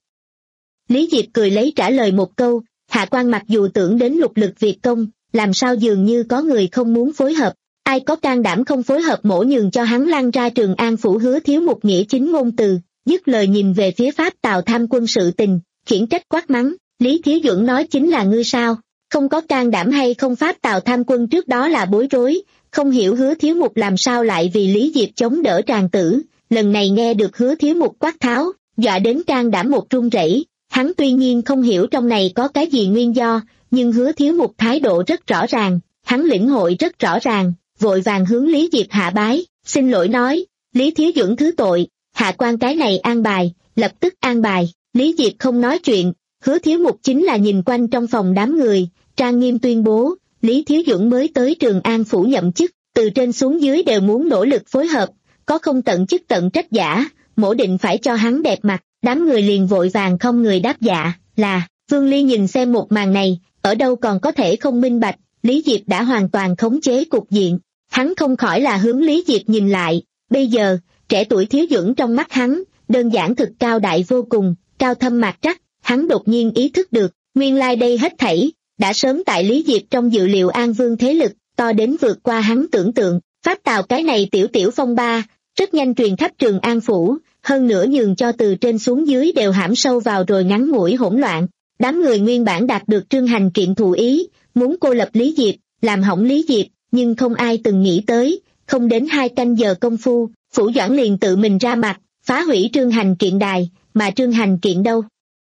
Lý Diệp cười lấy trả lời một câu, hạ quan mặc dù tưởng đến lục lực việc công, làm sao dường như có người không muốn phối hợp, ai có can đảm không phối hợp mổ nhường cho hắn lăn ra Trường An Phủ. Hứa Thiếu Mục nghĩa chính ngôn từ, dứt lời nhìn về phía Pháp Tào tham quân sự tình, khiển trách quát mắng, Lý Thiếu Duẩn nói chính là ngươi sao, không có can đảm hay không? Pháp Tào tham quân trước đó là bối rối, không hiểu Hứa Thiếu Mục làm sao lại vì Lý Diệp chống đỡ tràng tử, lần này nghe được Hứa Thiếu Mục quát tháo, dọa đến can đảm một run rẩy. Hắn tuy nhiên không hiểu trong này có cái gì nguyên do, nhưng Hứa Thiếu Mục thái độ rất rõ ràng, hắn lĩnh hội rất rõ ràng, vội vàng hướng Lý Diệp hạ bái, xin lỗi nói, Lý Thiếu Duẩn thứ tội, hạ quan cái này an bài, lập tức an bài. Lý Diệp không nói chuyện, Hứa Thiếu Mục chính là nhìn quanh trong phòng đám người, trang nghiêm tuyên bố, Lý Thiếu Duẩn mới tới Trường An Phủ nhậm chức, từ trên xuống dưới đều muốn nỗ lực phối hợp, có không tận chức tận trách giả, mổ định phải cho hắn đẹp mặt. Đám người liền vội vàng không người đáp dạ, là. Vương Ly nhìn xem một màn này, ở đâu còn có thể không minh bạch, Lý Diệp đã hoàn toàn khống chế cục diện. Hắn không khỏi là hướng Lý Diệp nhìn lại, bây giờ, trẻ tuổi Thiếu Duẩn trong mắt hắn, đơn giản thực cao đại vô cùng, cao thâm mạc trắc, hắn đột nhiên ý thức được, nguyên lai đây hết thảy, đã sớm tại Lý Diệp trong dự liệu An Vương thế lực, to đến vượt qua hắn tưởng tượng. Pháp Tào cái này tiểu tiểu phong ba, rất nhanh truyền khắp Trường An Phủ, hơn nữa nhường cho từ trên xuống dưới đều hãm sâu vào rồi ngắn ngủi hỗn loạn. Đám người nguyên bản đạt được Trương Hành Kiện thụ ý, muốn cô lập Lý Diệp, làm hỏng Lý Diệp, nhưng không ai từng nghĩ tới, không đến hai canh giờ công phu, Phủ Doãn liền tự mình ra mặt, phá hủy Trương Hành Kiện đài, mà Trương Hành Kiện đâu?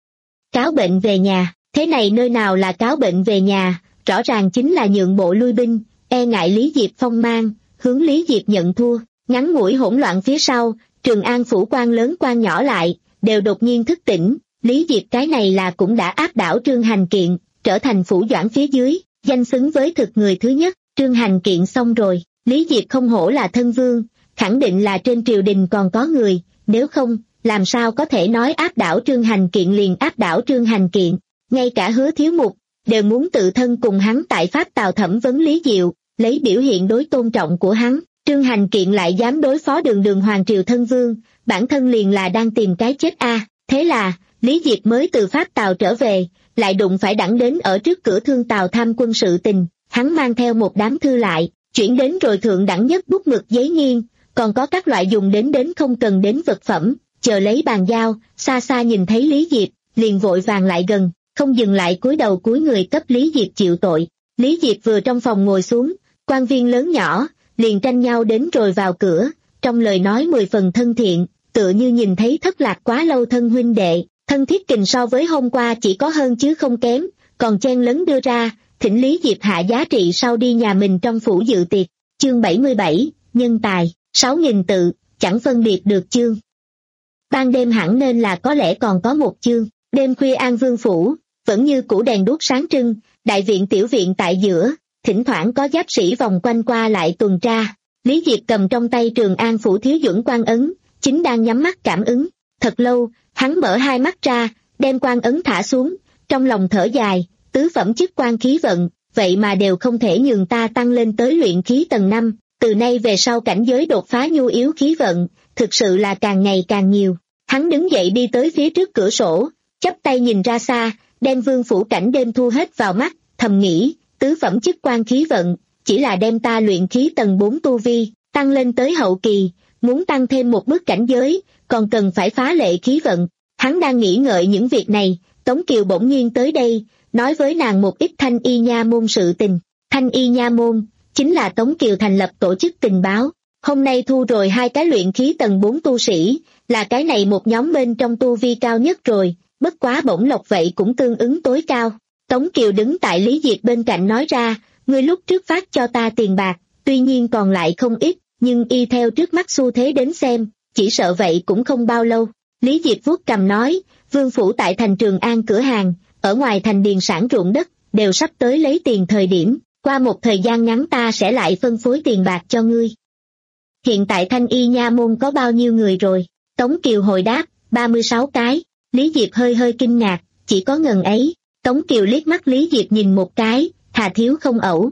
Cáo bệnh về nhà, thế này nơi nào là cáo bệnh về nhà, rõ ràng chính là nhượng bộ lui binh, e ngại Lý Diệp phong mang, hướng Lý Diệp nhận thua. Ngắn ngủi hỗn loạn phía sau, Trường An Phủ quan lớn quan nhỏ lại, đều đột nhiên thức tỉnh, Lý Diệp cái này là cũng đã áp đảo Trương Hành Kiện, trở thành Phủ Doãn phía dưới, danh xứng với thực người thứ nhất. Trương Hành Kiện xong rồi, Lý Diệp không hổ là thân vương, khẳng định là trên triều đình còn có người, nếu không, làm sao có thể nói áp đảo Trương Hành Kiện liền áp đảo Trương Hành Kiện, ngay cả Hứa Thiếu Mục, đều muốn tự thân cùng hắn tại Pháp Tào thẩm vấn Lý Diệu, lấy biểu hiện đối tôn trọng của hắn. Trương Hành Kiện lại dám đối phó đường đường hoàng triều thân vương, bản thân liền là đang tìm cái chết a. À. Thế là, Lý Diệp mới từ Pháp Tào trở về, lại đụng phải đẳng đến ở trước cửa Thương Tào tham quân sự tình, hắn mang theo một đám thư lại, chuyển đến rồi thượng đẳng nhất bút mực giấy nghiên, còn có các loại dùng đến đến không cần đến vật phẩm, chờ lấy bàn giao, xa xa nhìn thấy Lý Diệp, liền vội vàng lại gần, không dừng lại cúi đầu cúi người cấp Lý Diệp chịu tội. Lý Diệp vừa trong phòng ngồi xuống, quan viên lớn nhỏ, liền tranh nhau đến rồi vào cửa, trong lời nói mười phần thân thiện, tựa như nhìn thấy thất lạc quá lâu thân huynh đệ, thân thiết kình so với hôm qua chỉ có hơn chứ không kém, còn chen lấn đưa ra, thỉnh Lý Diệp hạ giá trị sau đi nhà mình trong phủ dự tiệc. Chương bảy mươi bảy, nhân tài, sáu nghìn tự, chẳng phân biệt được chương. Ban đêm hẳn nên là có lẽ còn có một chương, đêm khuya An Vương phủ, vẫn như cũ đèn đuốc sáng trưng, đại viện tiểu viện tại giữa, thỉnh thoảng có giáp sĩ vòng quanh qua lại tuần tra. Lý Diệp cầm trong tay Trường An phủ thiếu duẩn quan ấn, chính đang nhắm mắt cảm ứng. Thật lâu, hắn mở hai mắt ra, đem quan ấn thả xuống, trong lòng thở dài, tứ phẩm chức quan khí vận, vậy mà đều không thể nhường ta tăng lên tới luyện khí tầng năm, từ nay về sau cảnh giới đột phá nhu yếu khí vận, thực sự là càng ngày càng nhiều. Hắn đứng dậy đi tới phía trước cửa sổ, chắp tay nhìn ra xa, đem vương phủ cảnh đêm thu hết vào mắt, thầm nghĩ, tứ phẩm chức quan khí vận, chỉ là đem ta luyện khí tầng bốn tu vi, tăng lên tới hậu kỳ, muốn tăng thêm một bước cảnh giới, còn cần phải phá lệ khí vận. Hắn đang nghĩ ngợi những việc này, Tống Kiều bỗng nhiên tới đây, nói với nàng một ít Thanh Y Nha môn sự tình. Thanh Y Nha môn, chính là Tống Kiều thành lập tổ chức tình báo, hôm nay thu rồi hai cái luyện khí tầng bốn tu sĩ, là cái này một nhóm bên trong tu vi cao nhất rồi, bất quá bổng lộc vậy cũng tương ứng tối cao. Tống Kiều đứng tại Lý Diệp bên cạnh nói ra, ngươi lúc trước phát cho ta tiền bạc, tuy nhiên còn lại không ít, nhưng y theo trước mắt xu thế đến xem, chỉ sợ vậy cũng không bao lâu. Lý Diệp vuốt cằm nói, vương phủ tại thành Trường An cửa hàng, ở ngoài thành điền sản ruộng đất, đều sắp tới lấy tiền thời điểm, qua một thời gian ngắn ta sẽ lại phân phối tiền bạc cho ngươi. Hiện tại Thanh Y Nha môn có bao nhiêu người rồi? Tống Kiều hồi đáp, ba mươi sáu cái. Lý Diệp hơi hơi kinh ngạc, chỉ có ngần ấy. Tống Kiều liếc mắt Lý Diệp nhìn một cái, thà thiếu không ẩu.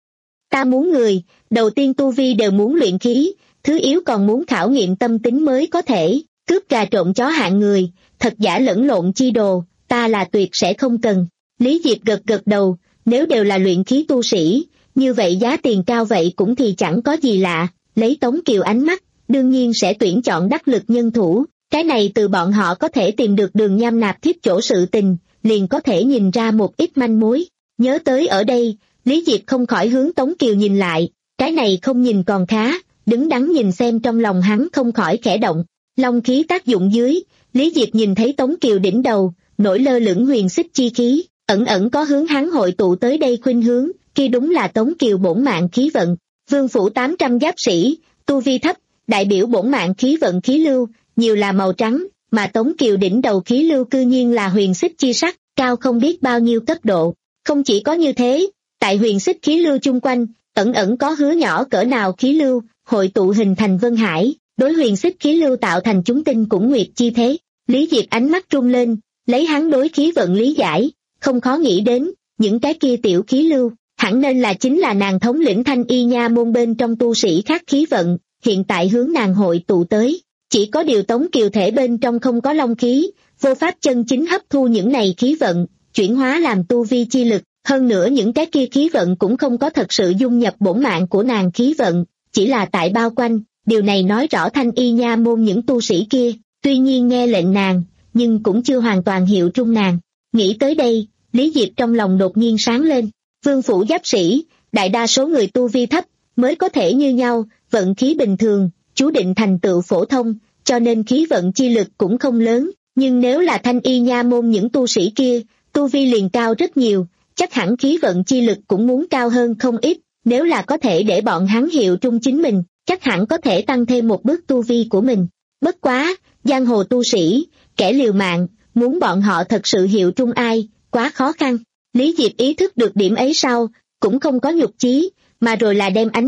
Ta muốn người, đầu tiên tu vi đều muốn luyện khí, thứ yếu còn muốn khảo nghiệm tâm tính mới có thể, cướp gà trộm chó hạng người, thật giả lẫn lộn chi đồ, ta là tuyệt sẽ không cần. Lý Diệp gật gật đầu, nếu đều là luyện khí tu sĩ, như vậy giá tiền cao vậy cũng thì chẳng có gì lạ, lấy Tống Kiều ánh mắt, đương nhiên sẽ tuyển chọn đắc lực nhân thủ, cái này từ bọn họ có thể tìm được đường nham nạp thiếp chỗ sự tình, liền có thể nhìn ra một ít manh mối. Nhớ tới ở đây, Lý Diệp không khỏi hướng Tống Kiều nhìn lại, cái này không nhìn còn khá, đứng đắn nhìn xem trong lòng hắn không khỏi khẽ động. Long khí tác dụng dưới, Lý Diệp nhìn thấy Tống Kiều đỉnh đầu, nổi lơ lửng huyền xích chi khí, ẩn ẩn có hướng hắn hội tụ tới đây khuynh hướng, kia đúng là Tống Kiều bổn mạng khí vận. Vương phủ tám trăm giáp sĩ, tu vi thấp, đại biểu bổn mạng khí vận khí lưu, nhiều là màu trắng, mà Tống Kiều đỉnh đầu khí lưu cư nhiên là huyền xích chi sắc, cao không biết bao nhiêu cấp độ. Không chỉ có như thế, tại huyền xích khí lưu chung quanh, ẩn ẩn có hứa nhỏ cỡ nào khí lưu, hội tụ hình thành vân hải, đối huyền xích khí lưu tạo thành chúng tinh cũng nguyệt chi thế. Lý Diệp ánh mắt rung lên, lấy hắn đối khí vận lý giải, không khó nghĩ đến, những cái kia tiểu khí lưu, hẳn nên là chính là nàng thống lĩnh Thanh Y Nha môn bên trong tu sĩ khác khí vận, hiện tại hướng nàng hội tụ tới. Chỉ có điều Tống Kiều thể bên trong không có long khí, vô pháp chân chính hấp thu những này khí vận, chuyển hóa làm tu vi chi lực, hơn nữa những cái kia khí vận cũng không có thật sự dung nhập bổn mạng của nàng khí vận, chỉ là tại bao quanh, điều này nói rõ Thanh Y Nha môn những tu sĩ kia, tuy nhiên nghe lệnh nàng, nhưng cũng chưa hoàn toàn hiệu trung nàng. Nghĩ tới đây, Lý Diệp trong lòng đột nhiên sáng lên, vương phủ giáp sĩ, đại đa số người tu vi thấp, mới có thể như nhau, vận khí bình thường, chú định thành tựu phổ thông, cho nên khí vận chi lực cũng không lớn, nhưng nếu là Thanh Y Nha môn những tu sĩ kia, tu vi liền cao rất nhiều, chắc hẳn khí vận chi lực cũng muốn cao hơn không ít, nếu là có thể để bọn hắn hiệu trung chính mình, chắc hẳn có thể tăng thêm một bước tu vi của mình. Bất quá, giang hồ tu sĩ, kẻ liều mạng, muốn bọn họ thật sự hiệu trung ai, quá khó khăn. Lý Diệp ý thức được điểm ấy sau, cũng không có nhục chí, mà rồi là đem ánh mắt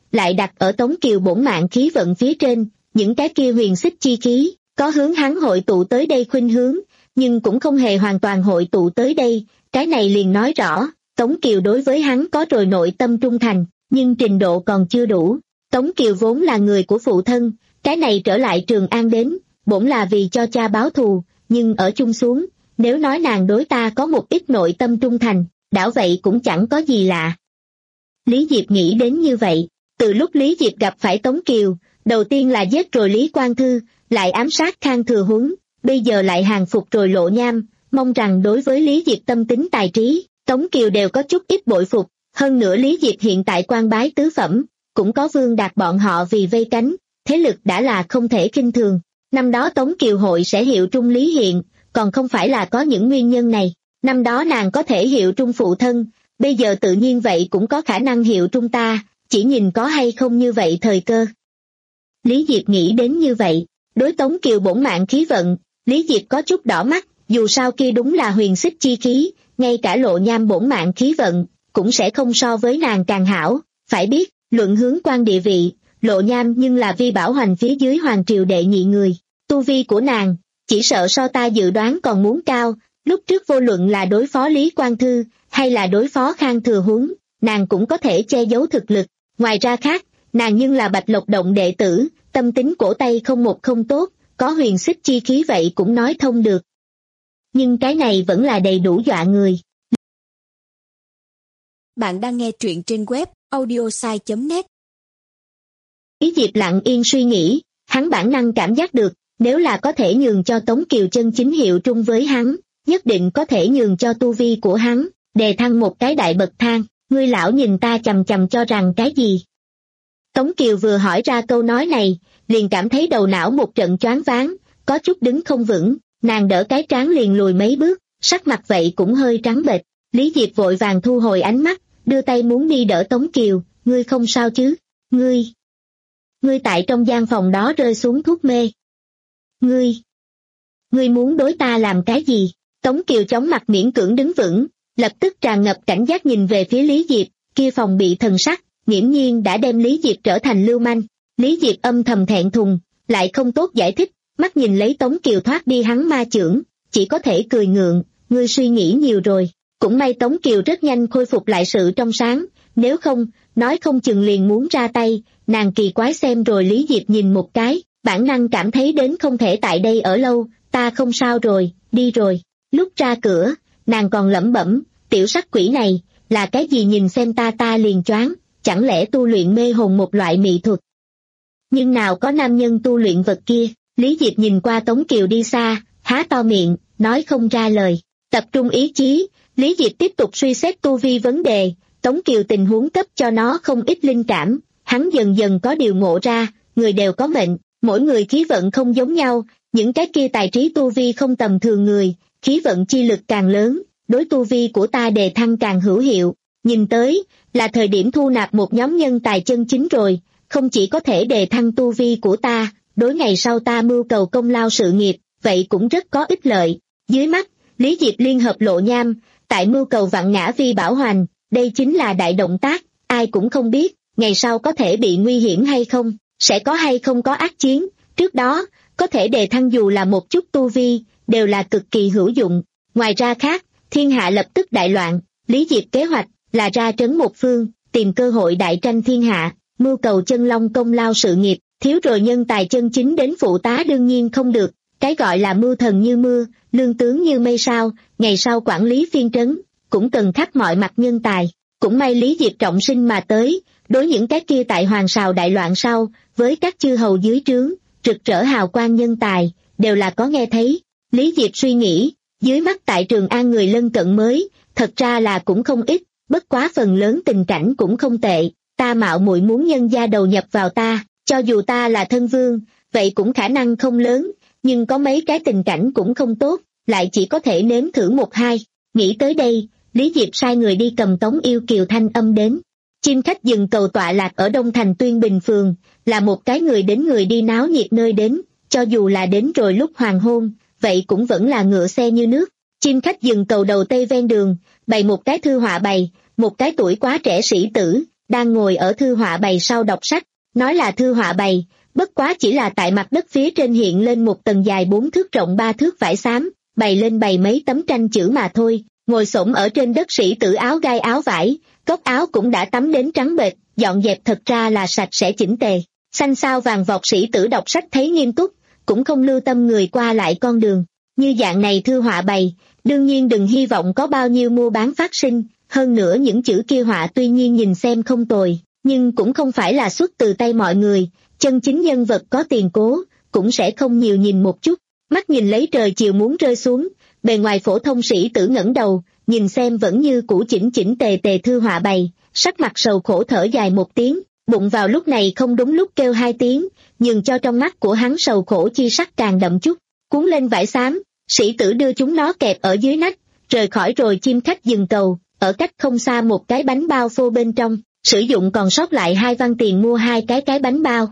lại đặt ở Tống Kiều bổn mạng khí vận phía trên, những cái kia huyền xích chi khí, có hướng hắn hội tụ tới đây khuynh hướng, nhưng cũng không hề hoàn toàn hội tụ tới đây, cái này liền nói rõ, Tống Kiều đối với hắn có rồi nội tâm trung thành, nhưng trình độ còn chưa đủ. Tống Kiều vốn là người của phụ thân, cái này trở lại Trường An đến, bổn là vì cho cha báo thù, nhưng ở chung xuống, nếu nói nàng đối ta có một ít nội tâm trung thành, đảo vậy cũng chẳng có gì lạ. Lý Diệp nghĩ đến như vậy, từ lúc Lý Diệp gặp phải Tống Kiều, đầu tiên là giết rồi Lý Quang Thư, lại ám sát Khang Thừa Huấn, bây giờ lại hàng phục rồi Lộ Nham, mong rằng đối với Lý Diệp tâm tính tài trí, Tống Kiều đều có chút ít bội phục, hơn nữa Lý Diệp hiện tại quan bái tứ phẩm, cũng có Vương Đạt bọn họ vì vây cánh, thế lực đã là không thể khinh thường. Năm đó Tống Kiều hội sẽ hiệu trung Lý Hiện, còn không phải là có những nguyên nhân này, năm đó nàng có thể hiệu trung phụ thân, bây giờ tự nhiên vậy cũng có khả năng hiệu trung ta, chỉ nhìn có hay không như vậy thời cơ. Lý Diệp nghĩ đến như vậy, đối Tống Kiều bổn mạng khí vận, Lý Diệp có chút đỏ mắt, dù sao kia đúng là huyền xích chi khí, ngay cả Lộ Nham bổn mạng khí vận, cũng sẽ không so với nàng càng hảo, phải biết, luận hướng quan địa vị, Lộ Nham nhưng là Vi Bảo Hoành phía dưới hoàng triều đệ nhị người, tu vi của nàng, chỉ sợ so ta dự đoán còn muốn cao, lúc trước vô luận là đối phó Lý Quang Thư, hay là đối phó Khang Thừa Huấn, nàng cũng có thể che giấu thực lực, ngoài ra khác, nàng nhưng là Bạch Lộc Động đệ tử, tâm tính cổ tay không một không tốt, có huyền xích chi khí vậy cũng nói thông được. Nhưng cái này vẫn là đầy đủ dọa người.
Bạn đang nghe truyện trên web audiosai chấm net.
Lý Diệp lặng yên suy nghĩ, hắn bản năng cảm giác được, nếu là có thể nhường cho Tống Kiều chân chính hiệu trung với hắn, nhất định có thể nhường cho tu vi của hắn, đề thăng một cái đại bậc thang, ngươi lão nhìn ta chằm chằm cho rằng cái gì. Tống Kiều vừa hỏi ra câu nói này, liền cảm thấy đầu não một trận choáng váng, có chút đứng không vững, nàng đỡ cái trán liền lùi mấy bước, sắc mặt vậy cũng hơi trắng bệch. Lý Diệp vội vàng thu hồi ánh mắt, đưa tay muốn đi đỡ Tống Kiều, ngươi không sao chứ, ngươi, ngươi tại trong gian phòng đó rơi xuống thuốc mê. Ngươi, ngươi muốn đối ta làm cái gì? Tống Kiều chóng mặt miễn cưỡng đứng vững, lập tức tràn ngập cảnh giác nhìn về phía Lý Diệp, kia phòng bị thần sắc, nghiễm nhiên đã đem Lý Diệp trở thành lưu manh. Lý Diệp âm thầm thẹn thùng, lại không tốt giải thích, mắt nhìn lấy Tống Kiều thoát đi hắn ma chưởng, chỉ có thể cười ngượng, ngươi suy nghĩ nhiều rồi. Cũng may Tống Kiều rất nhanh khôi phục lại sự trong sáng, nếu không, nói không chừng liền muốn ra tay, nàng kỳ quái xem rồi Lý Diệp nhìn một cái, bản năng cảm thấy đến không thể tại đây ở lâu, ta không sao rồi, đi rồi. Lúc ra cửa, nàng còn lẩm bẩm, tiểu sắc quỷ này, là cái gì nhìn xem ta ta liền choáng, chẳng lẽ tu luyện mê hồn một loại mỹ thuật. Nhưng nào có nam nhân tu luyện vật kia, Lý Diệp nhìn qua Tống Kiều đi xa, há to miệng, nói không ra lời, tập trung ý chí, Lý Diệp tiếp tục suy xét tu vi vấn đề, Tống Kiều tình huống cấp cho nó không ít linh cảm, hắn dần dần có điều ngộ ra, người đều có mệnh, mỗi người khí vận không giống nhau, những cái kia tài trí tu vi không tầm thường người, khí vận chi lực càng lớn, đối tu vi của ta đề thăng càng hữu hiệu, nhìn tới, là thời điểm thu nạp một nhóm nhân tài chân chính rồi, không chỉ có thể đề thăng tu vi của ta, đối ngày sau ta mưu cầu công lao sự nghiệp, vậy cũng rất có ích lợi. Dưới mắt, Lý Diệp liên hợp Lộ Nham, tại mưu cầu vạn ngã Vi Bảo Hoành, đây chính là đại động tác, ai cũng không biết, ngày sau có thể bị nguy hiểm hay không, sẽ có hay không có ác chiến, trước đó, có thể đề thăng dù là một chút tu vi, đều là cực kỳ hữu dụng. Ngoài ra khác, thiên hạ lập tức đại loạn, Lý Diệp kế hoạch là ra trấn một phương, tìm cơ hội đại tranh thiên hạ, mưu cầu chân long công lao sự nghiệp, thiếu rồi nhân tài chân chính đến phụ tá đương nhiên không được, cái gọi là mưu thần như mưa, lương tướng như mây sao, ngày sau quản lý phiên trấn, cũng cần khắp mọi mặt nhân tài. Cũng may Lý Diệp trọng sinh mà tới, đối những cái kia tại hoàng sào đại loạn sau, với các chư hầu dưới trướng, rực rỡ hào quang nhân tài, đều là có nghe thấy. Lý Diệp suy nghĩ, dưới mắt tại Trường An người lân cận mới, thật ra là cũng không ít, bất quá phần lớn tình cảnh cũng không tệ, ta mạo muội muốn nhân gia đầu nhập vào ta, cho dù ta là thân vương, vậy cũng khả năng không lớn, nhưng có mấy cái tình cảnh cũng không tốt, lại chỉ có thể nếm thử một hai. Nghĩ tới đây, Lý Diệp sai người đi cầm Tống Yêu Kiều thanh âm đến. Chim khách dừng cầu tọa lạc ở Đông Thành Tuyên Bình Phường, là một cái người đến người đi náo nhiệt nơi đến, cho dù là đến rồi lúc hoàng hôn, vậy cũng vẫn là ngựa xe như nước. Chim khách dừng cầu đầu tây ven đường, bày một cái thư họa bày, một cái tuổi quá trẻ sĩ tử, đang ngồi ở thư họa bày sau đọc sách. Nói là thư họa bày, bất quá chỉ là tại mặt đất phía trên hiện lên một tầng dài bốn thước rộng ba thước vải xám, bày lên bày mấy tấm tranh chữ mà thôi. Ngồi xổm ở trên đất sĩ tử áo gai áo vải, góc áo cũng đã tắm đến trắng bệch, dọn dẹp thật ra là sạch sẽ chỉnh tề. Xanh xao vàng vọt sĩ tử đọc sách thấy nghiêm túc, cũng không lưu tâm người qua lại con đường. Như dạng này thư họa bày, đương nhiên đừng hy vọng có bao nhiêu mua bán phát sinh, hơn nữa những chữ kia họa tuy nhiên nhìn xem không tồi, nhưng cũng không phải là xuất từ tay mọi người, chân chính nhân vật có tiền cố, cũng sẽ không nhiều nhìn một chút. Mắt nhìn lấy trời chiều muốn rơi xuống, bề ngoài phổ thông sĩ tử ngẩng đầu, nhìn xem vẫn như cũ chỉnh chỉnh tề tề thư họa bày, sắc mặt sầu khổ thở dài một tiếng, bụng vào lúc này không đúng lúc kêu hai tiếng, nhường cho trong mắt của hắn sầu khổ chi sắc càng đậm chút. Cuốn lên vải xám, sĩ tử đưa chúng nó kẹp ở dưới nách, rời khỏi rồi chim khách dừng cầu, ở cách không xa một cái bánh bao phô bên trong, sử dụng còn sót lại hai văn tiền mua hai cái cái bánh bao.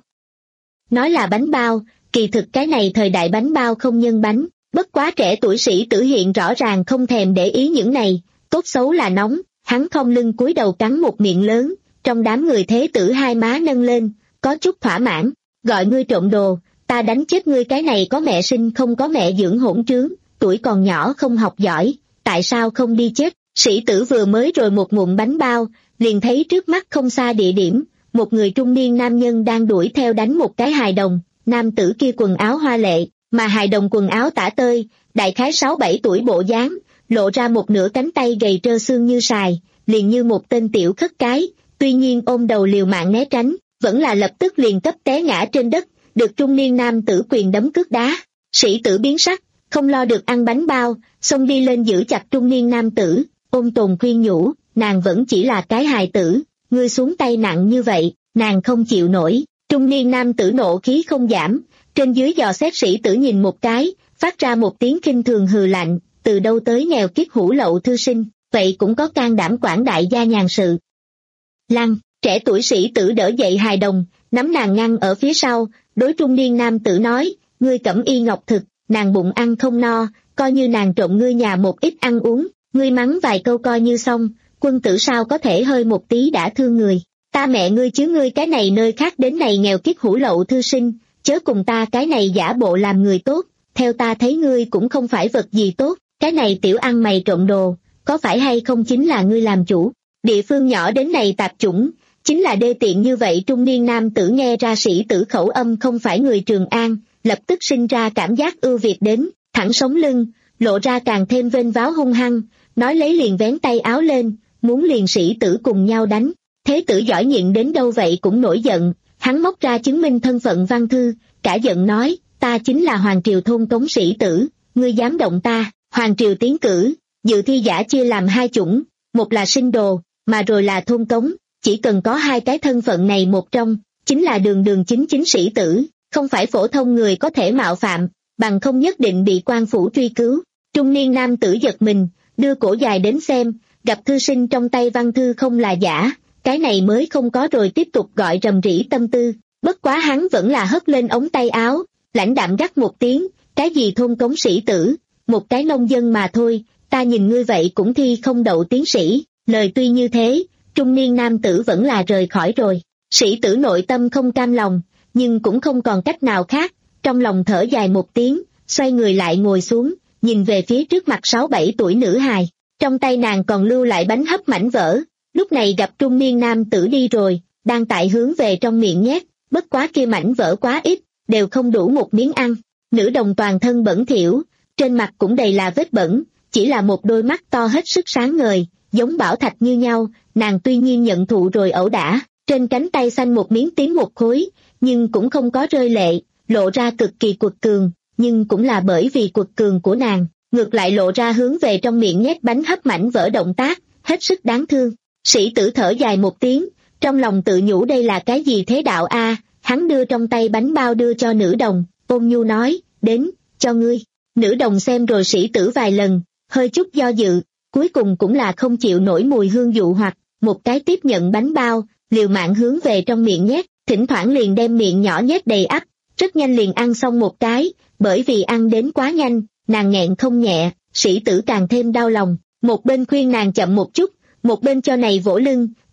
Nói là bánh bao, kỳ thực cái này thời đại bánh bao không nhân bánh, bất quá trẻ tuổi sĩ tử hiện rõ ràng không thèm để ý những này, tốt xấu là nóng, hắn khom lưng cúi đầu cắn một miệng lớn, trong đám người thế tử hai má nâng lên, có chút thỏa mãn, gọi ngươi trộm đồ, ta đánh chết ngươi cái này có mẹ sinh không có mẹ dưỡng hỗn trướng, tuổi còn nhỏ không học giỏi, tại sao không đi chết. Sĩ tử vừa mới rồi một ngụm bánh bao, liền thấy trước mắt không xa địa điểm, một người trung niên nam nhân đang đuổi theo đánh một cái hài đồng, nam tử kia quần áo hoa lệ, mà hài đồng quần áo tả tơi, đại khái sáu bảy tuổi bộ dáng, lộ ra một nửa cánh tay gầy trơ xương như sài, liền như một tên tiểu khất cái, tuy nhiên ôm đầu liều mạng né tránh, vẫn là lập tức liền cấp té ngã trên đất, được trung niên nam tử quyền đấm cước đá. Sĩ tử biến sắc, không lo được ăn bánh bao, xông đi lên giữ chặt trung niên nam tử, ôm tồn khuyên nhủ, nàng vẫn chỉ là cái hài tử, ngươi xuống tay nặng như vậy, nàng không chịu nổi. Trung niên nam tử nộ khí không giảm, trên dưới dò xét sĩ tử nhìn một cái, phát ra một tiếng khinh thường hừ lạnh, từ đâu tới nghèo kiết hủ lậu thư sinh, vậy cũng có can đảm quản đại gia nhàn sự. Lăng, trẻ tuổi sĩ tử đỡ dậy hài đồng, nắm nàng ngăn ở phía sau, đối trung niên nam tử nói, ngươi cẩm y ngọc thực, nàng bụng ăn không no, coi như nàng trộm ngươi nhà một ít ăn uống, ngươi mắng vài câu coi như xong, quân tử sao có thể hơi một tí đã thương người. Ta mẹ ngươi chứ ngươi cái này nơi khác đến này nghèo kiết hủ lậu thư sinh, chớ cùng ta cái này giả bộ làm người tốt, theo ta thấy ngươi cũng không phải vật gì tốt, cái này tiểu ăn mày trộm đồ, có phải hay không chính là ngươi làm chủ. Địa phương nhỏ đến này tạp chủng, chính là đê tiện như vậy. Trung niên nam tử nghe ra sĩ tử khẩu âm không phải người Trường An, lập tức sinh ra cảm giác ưu việt đến, thẳng sống lưng, lộ ra càng thêm vênh váo hung hăng, nói lấy liền vén tay áo lên, muốn liền sĩ tử cùng nhau đánh. Thế tử giỏi nhịn đến đâu vậy cũng nổi giận, hắn móc ra chứng minh thân phận văn thư, cả giận nói, ta chính là Hoàng Triều thôn cống sĩ tử, ngươi dám động ta. Hoàng Triều tiến cử, dự thi giả chia làm hai chủng, một là sinh đồ, mà rồi là thôn cống, chỉ cần có hai cái thân phận này một trong, chính là đường đường chính chính sĩ tử, không phải phổ thông người có thể mạo phạm, bằng không nhất định bị quan phủ truy cứu. Trung niên nam tử giật mình, đưa cổ dài đến xem, gặp thư sinh trong tay văn thư không là giả, cái này mới không có rồi tiếp tục gọi rầm rĩ tâm tư, bất quá hắn vẫn là hất lên ống tay áo, lãnh đạm gắt một tiếng, cái gì thôn cống sĩ tử, một cái nông dân mà thôi, ta nhìn ngươi vậy cũng thi không đậu tiến sĩ. Lời tuy như thế, trung niên nam tử vẫn là rời khỏi rồi. Sĩ tử nội tâm không cam lòng, nhưng cũng không còn cách nào khác, trong lòng thở dài một tiếng, xoay người lại ngồi xuống, nhìn về phía trước mặt sáu bảy tuổi nữ hài, trong tay nàng còn lưu lại bánh hấp mảnh vỡ, lúc này gặp trung niên nam tử đi rồi, đang tại hướng về trong miệng nhét, bất quá kia mảnh vỡ quá ít, đều không đủ một miếng ăn. Nữ đồng toàn thân bẩn thỉu, trên mặt cũng đầy là vết bẩn, chỉ là một đôi mắt to hết sức sáng ngời, giống bảo thạch như nhau. Nàng tuy nhiên nhận thụ rồi ẩu đả, trên cánh tay xanh một miếng tím một khối, nhưng cũng không có rơi lệ, lộ ra cực kỳ quật cường, nhưng cũng là bởi vì quật cường của nàng, ngược lại lộ ra hướng về trong miệng nhét bánh hấp mảnh vỡ động tác, hết sức đáng thương. Sĩ tử thở dài một tiếng, trong lòng tự nhủ đây là cái gì thế đạo a? Hắn đưa trong tay bánh bao đưa cho nữ đồng, ôn nhu nói, đến, cho ngươi. Nữ đồng xem rồi sĩ tử vài lần, hơi chút do dự, cuối cùng cũng là không chịu nổi mùi hương dụ hoặc, một cái tiếp nhận bánh bao, liều mạng hướng về trong miệng nhét, thỉnh thoảng liền đem miệng nhỏ nhét đầy ắp, rất nhanh liền ăn xong một cái, bởi vì ăn đến quá nhanh, nàng nghẹn không nhẹ, sĩ tử càng thêm đau lòng, một bên khuyên nàng chậm một chút, một bên cho này vỗ lưng,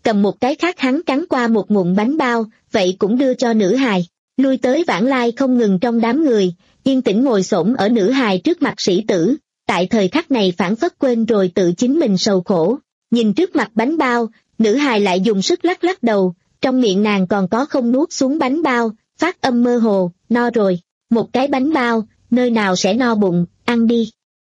cầm một cái khác hắn cắn qua một ngụm bánh bao, vậy cũng đưa cho nữ hài. Lui tới vãng lai không ngừng trong đám người, yên tĩnh ngồi xổm ở nữ hài trước mặt sĩ tử, tại thời khắc này phản phất quên rồi tự chính mình sầu khổ. Nhìn trước mặt bánh bao, nữ hài lại dùng sức lắc lắc đầu, trong miệng nàng còn có không nuốt xuống bánh bao, phát âm mơ hồ, no rồi, một cái bánh bao, nơi nào sẽ no bụng, ăn đi.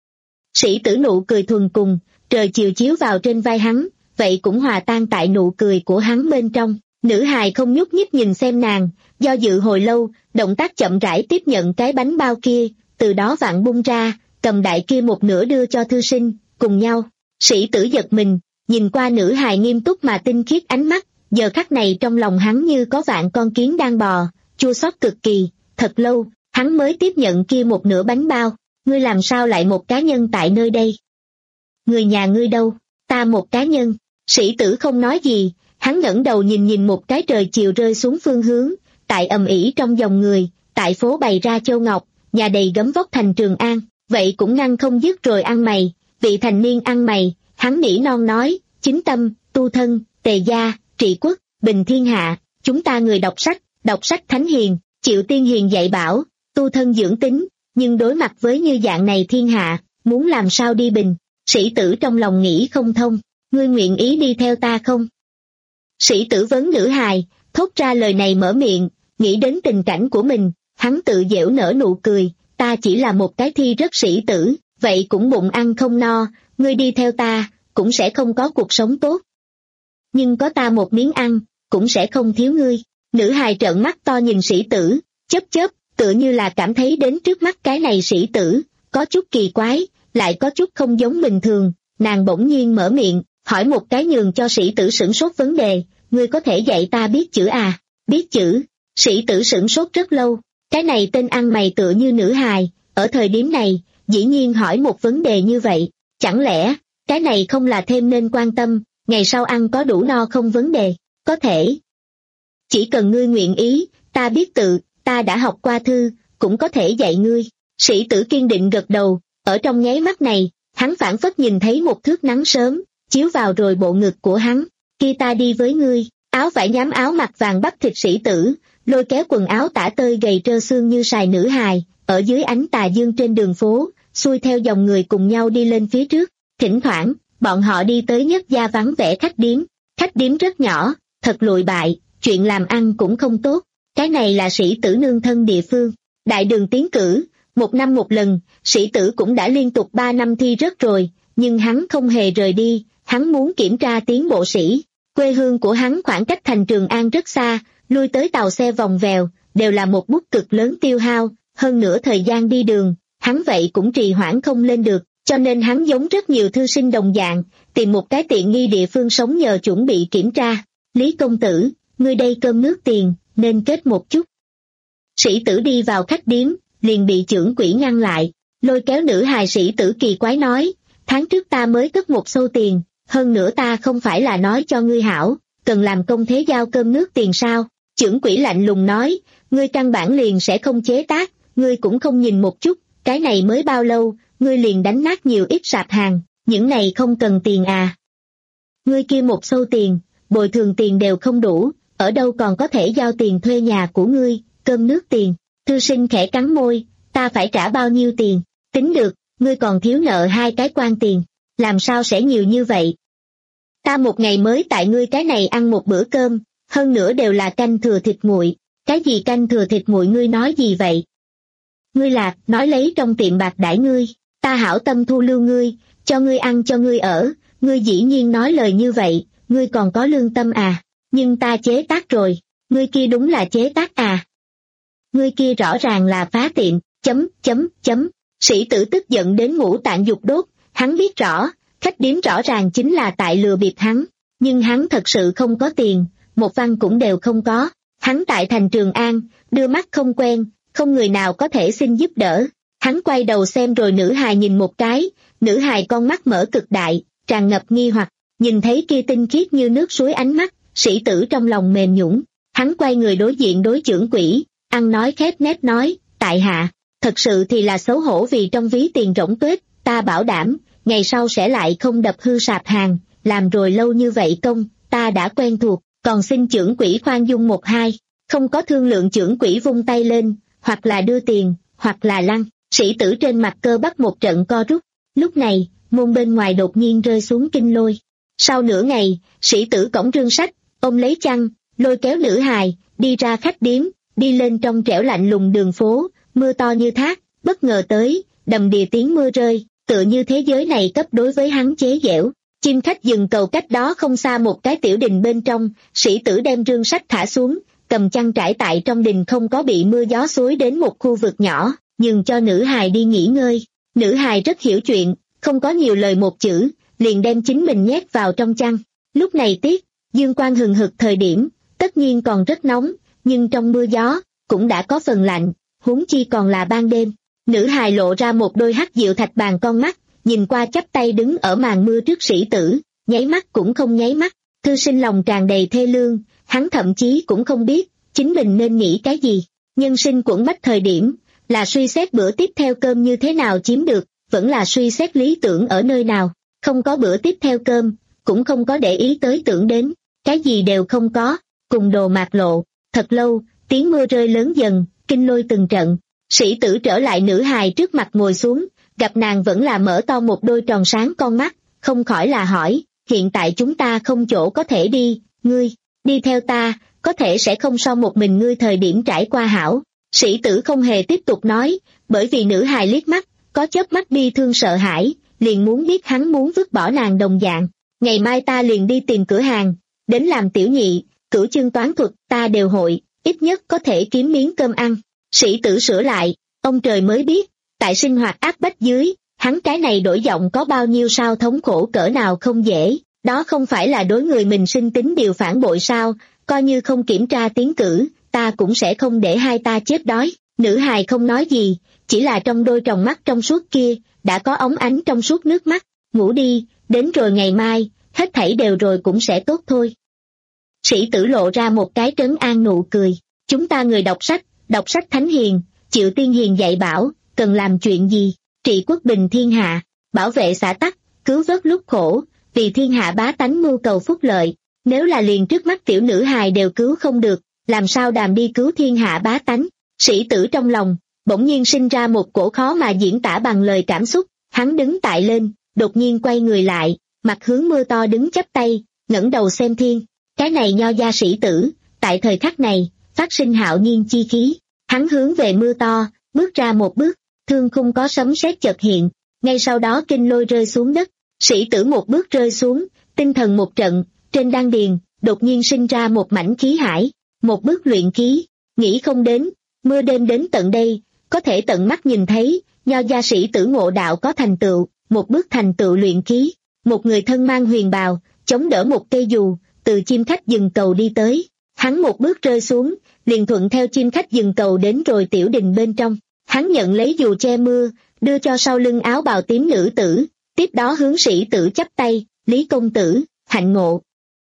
Sĩ tử nụ cười thuần cùng, trời chiều chiếu vào trên vai hắn, vậy cũng hòa tan tại nụ cười của hắn bên trong. Nữ hài không nhúc nhích nhìn xem nàng, do dự hồi lâu, động tác chậm rãi tiếp nhận cái bánh bao kia, từ đó vặn bung ra, cầm đại kia một nửa đưa cho thư sinh, cùng nhau. Sĩ tử giật mình, nhìn qua nữ hài nghiêm túc mà tinh khiết ánh mắt, giờ khắc này trong lòng hắn như có vạn con kiến đang bò, chua xót cực kỳ, thật lâu, hắn mới tiếp nhận kia một nửa bánh bao. Ngươi làm sao lại một cá nhân tại nơi đây? Người nhà ngươi đâu? Ta một cá nhân. Sĩ tử không nói gì, hắn ngẩng đầu nhìn nhìn một cái trời chiều rơi xuống phương hướng, tại ầm ĩ trong dòng người, tại phố bày ra châu ngọc, nhà đầy gấm vóc thành Trường An, vậy cũng ngăn không dứt rồi ăn mày, vị thành niên ăn mày, hắn nỉ non nói, chính tâm, tu thân, tề gia, trị quốc, bình thiên hạ, chúng ta người đọc sách, đọc sách thánh hiền, chịu tiên hiền dạy bảo, tu thân dưỡng tính, nhưng đối mặt với như dạng này thiên hạ, muốn làm sao đi bình. Sĩ tử trong lòng nghĩ không thông, ngươi nguyện ý đi theo ta không? Sĩ tử vấn nữ hài, thốt ra lời này mở miệng, nghĩ đến tình cảnh của mình, hắn tự giễu nở nụ cười, ta chỉ là một cái thi rất sĩ tử, vậy cũng bụng ăn không no, ngươi đi theo ta, cũng sẽ không có cuộc sống tốt. Nhưng có ta một miếng ăn, cũng sẽ không thiếu ngươi. Nữ hài trợn mắt to nhìn sĩ tử, chớp chớp, tựa như là cảm thấy đến trước mắt cái này sĩ tử, có chút kỳ quái, lại có chút không giống bình thường, nàng bỗng nhiên mở miệng, hỏi một cái nhường cho sĩ tử sửng sốt vấn đề, ngươi có thể dạy ta biết chữ à? Biết chữ? Sĩ tử sửng sốt rất lâu, cái này tên ăn mày tựa như nữ hài, ở thời điểm này, dĩ nhiên hỏi một vấn đề như vậy, chẳng lẽ, cái này không là thêm nên quan tâm, ngày sau ăn có đủ no không vấn đề, có thể. Chỉ cần ngươi nguyện ý, ta biết tự, ta đã học qua thư, cũng có thể dạy ngươi. Sĩ tử kiên định gật đầu, ở trong nháy mắt này, hắn phảng phất nhìn thấy một thước nắng sớm, chiếu vào rồi bộ ngực của hắn, khi ta đi với ngươi, áo vải nhám áo mặc vàng bắp thịt sĩ tử, lôi kéo quần áo tả tơi gầy trơ xương như sài nữ hài, ở dưới ánh tà dương trên đường phố, xuôi theo dòng người cùng nhau đi lên phía trước, thỉnh thoảng, bọn họ đi tới nhất gia vắng vẻ khách điếm, khách điếm rất nhỏ, thật lụi bại, chuyện làm ăn cũng không tốt, cái này là sĩ tử nương thân địa phương, đại đường tiến cử, một năm một lần, sĩ tử cũng đã liên tục ba năm thi rớt rồi, nhưng hắn không hề rời đi, hắn muốn kiểm tra tiến bộ sĩ, quê hương của hắn khoảng cách thành Trường An rất xa, lui tới tàu xe vòng vèo, đều là một bút cực lớn tiêu hao, hơn nữa thời gian đi đường, hắn vậy cũng trì hoãn không lên được, cho nên hắn giống rất nhiều thư sinh đồng dạng, tìm một cái tiện nghi địa phương sống nhờ chuẩn bị kiểm tra. Lý công tử, ngươi đây cơm nước tiền, nên kết một chút. Sĩ tử đi vào khách điếm, liền bị trưởng quỹ ngăn lại, lôi kéo nữ hài. Sĩ tử kỳ quái nói, tháng trước ta mới cất một xu tiền, hơn nữa ta không phải là nói cho ngươi hảo, cần làm công thế giao cơm nước tiền sao? Trưởng quỹ lạnh lùng nói, ngươi căn bản liền sẽ không chế tác, ngươi cũng không nhìn một chút, cái này mới bao lâu, ngươi liền đánh nát nhiều ít sạp hàng, những này không cần tiền à? Ngươi kia một xu tiền, bồi thường tiền đều không đủ, ở đâu còn có thể giao tiền thuê nhà của ngươi, cơm nước tiền. Thư sinh khẽ cắn môi, ta phải trả bao nhiêu tiền? Tính được, ngươi còn thiếu nợ hai cái quan tiền, làm sao sẽ nhiều như vậy? Ta một ngày mới tại ngươi cái này ăn một bữa cơm, hơn nữa đều là canh thừa thịt nguội. Cái gì canh thừa thịt nguội ngươi nói gì vậy? Ngươi là, nói lấy trong tiệm bạc đãi ngươi, ta hảo tâm thu lưu ngươi, cho ngươi ăn cho ngươi ở, ngươi dĩ nhiên nói lời như vậy, ngươi còn có lương tâm à? Nhưng ta chế tác rồi, ngươi kia đúng là chế tác à? Ngươi kia rõ ràng là phá tiệm, chấm, chấm, chấm. Sĩ tử tức giận đến ngũ tạng dục đốt, hắn biết rõ, khách điếm rõ ràng chính là tại lừa bịp hắn, nhưng hắn thật sự không có tiền, một văn cũng đều không có. Hắn tại thành Trường An, đưa mắt không quen, không người nào có thể xin giúp đỡ. Hắn quay đầu xem rồi nữ hài nhìn một cái, nữ hài con mắt mở cực đại, tràn ngập nghi hoặc, nhìn thấy kia tinh khiết như nước suối ánh mắt, sĩ tử trong lòng mềm nhũn. Hắn quay người đối diện đối trưởng quỹ, ăn nói khép nép nói, tại hạ, thật sự thì là xấu hổ vì trong ví tiền rỗng tuếch, ta bảo đảm, ngày sau sẽ lại không đập hư sạp hàng, làm rồi lâu như vậy công, ta đã quen thuộc, còn xin trưởng quỹ khoan dung một hai. Không có thương lượng, trưởng quỹ vung tay lên, hoặc là đưa tiền, hoặc là lăn. Sĩ tử trên mặt cơ bắp một trận co rút. Lúc này, môn bên ngoài đột nhiên rơi xuống kinh lôi. Sau nửa ngày, sĩ tử cõng rương sách, ôm lấy chăn, lôi kéo nữ hài, đi ra khách điếm, đi lên trong trẻo lạnh lùng đường phố, mưa to như thác, bất ngờ tới, đầm đìa tiếng mưa rơi, tựa như thế giới này cấp đối với hắn chế giễu. Chim khách dừng cầu cách đó không xa một cái tiểu đình bên trong, sĩ tử đem rương sách thả xuống, cầm chăn trải tại trong đình không có bị mưa gió xối đến một khu vực nhỏ, nhường cho nữ hài đi nghỉ ngơi. Nữ hài rất hiểu chuyện, không có nhiều lời một chữ, liền đem chính mình nhét vào trong chăn. Lúc này tiết, dương quang hừng hực thời điểm, tất nhiên còn rất nóng, nhưng trong mưa gió, cũng đã có phần lạnh, huống chi còn là ban đêm. Nữ hài lộ ra một đôi hắc diệu thạch bàn con mắt, nhìn qua chắp tay đứng ở màn mưa trước sĩ tử, nháy mắt cũng không nháy mắt. Thư sinh lòng tràn đầy thê lương, hắn thậm chí cũng không biết, chính mình nên nghĩ cái gì. Nhân sinh quẫn bách thời điểm, là suy xét bữa tiếp theo cơm như thế nào chiếm được, vẫn là suy xét lý tưởng ở nơi nào. Không có bữa tiếp theo cơm, cũng không có để ý tới tưởng đến, cái gì đều không có, cùng đồ mạc lộ. Thật lâu, tiếng mưa rơi lớn dần, kinh lôi từng trận. Sĩ tử trở lại nữ hài trước mặt ngồi xuống, gặp nàng vẫn là mở to một đôi tròn sáng con mắt, không khỏi là hỏi, hiện tại chúng ta không chỗ có thể đi, ngươi, đi theo ta, có thể sẽ không so một mình ngươi thời điểm trải qua hảo. Sĩ tử không hề tiếp tục nói, bởi vì nữ hài liếc mắt, có chớp mắt bi thương sợ hãi, liền muốn biết hắn muốn vứt bỏ nàng đồng dạng. Ngày mai ta liền đi tìm cửa hàng, đến làm tiểu nhị, cửu chương toán thuật ta đều hội, ít nhất có thể kiếm miếng cơm ăn. Sĩ tử sửa lại, ông trời mới biết, tại sinh hoạt áp bách dưới, hắn cái này đổi giọng có bao nhiêu sao thống khổ cỡ nào không dễ, đó không phải là đối người mình sinh tính điều phản bội sao, coi như không kiểm tra tiến cử, ta cũng sẽ không để hai ta chết đói. Nữ hài không nói gì, chỉ là trong đôi tròng mắt trong suốt kia, đã có óng ánh trong suốt nước mắt. Ngủ đi, đến rồi ngày mai, hết thảy đều rồi cũng sẽ tốt thôi. Sĩ tử lộ ra một cái trấn an nụ cười, chúng ta người đọc sách, đọc sách thánh hiền, chịu tiên hiền dạy bảo, cần làm chuyện gì, trị quốc bình thiên hạ, bảo vệ xã tắc, cứu vớt lúc khổ, vì thiên hạ bá tánh mưu cầu phúc lợi. Nếu là liền trước mắt tiểu nữ hài đều cứu không được, làm sao đàm đi cứu thiên hạ bá tánh. Sĩ tử trong lòng bỗng nhiên sinh ra một cổ khó mà diễn tả bằng lời cảm xúc, hắn đứng tại lên, đột nhiên quay người lại, mặt hướng mưa to đứng chắp tay, ngẩng đầu xem thiên. Cái này nho gia sĩ tử, tại thời khắc này, phát sinh hạo nhiên chi khí, hắn hướng về mưa to, bước ra một bước, thương khung có sấm sét chợt hiện, ngay sau đó kinh lôi rơi xuống đất, sĩ tử một bước rơi xuống, tinh thần một trận, trên đan điền, đột nhiên sinh ra một mảnh khí hải, một bước luyện khí, nghĩ không đến, mưa đêm đến tận đây, có thể tận mắt nhìn thấy, nho gia sĩ tử ngộ đạo có thành tựu, một bước thành tựu luyện khí, một người thân mang huyền bào, chống đỡ một cây dù, từ chim khách dừng cầu đi tới, hắn một bước rơi xuống, liền thuận theo chim khách dừng cầu đến rồi tiểu đình bên trong, hắn nhận lấy dù che mưa, đưa cho sau lưng áo bào tím nữ tử, tiếp đó hướng sĩ tử chắp tay, Lý công tử, hạnh ngộ.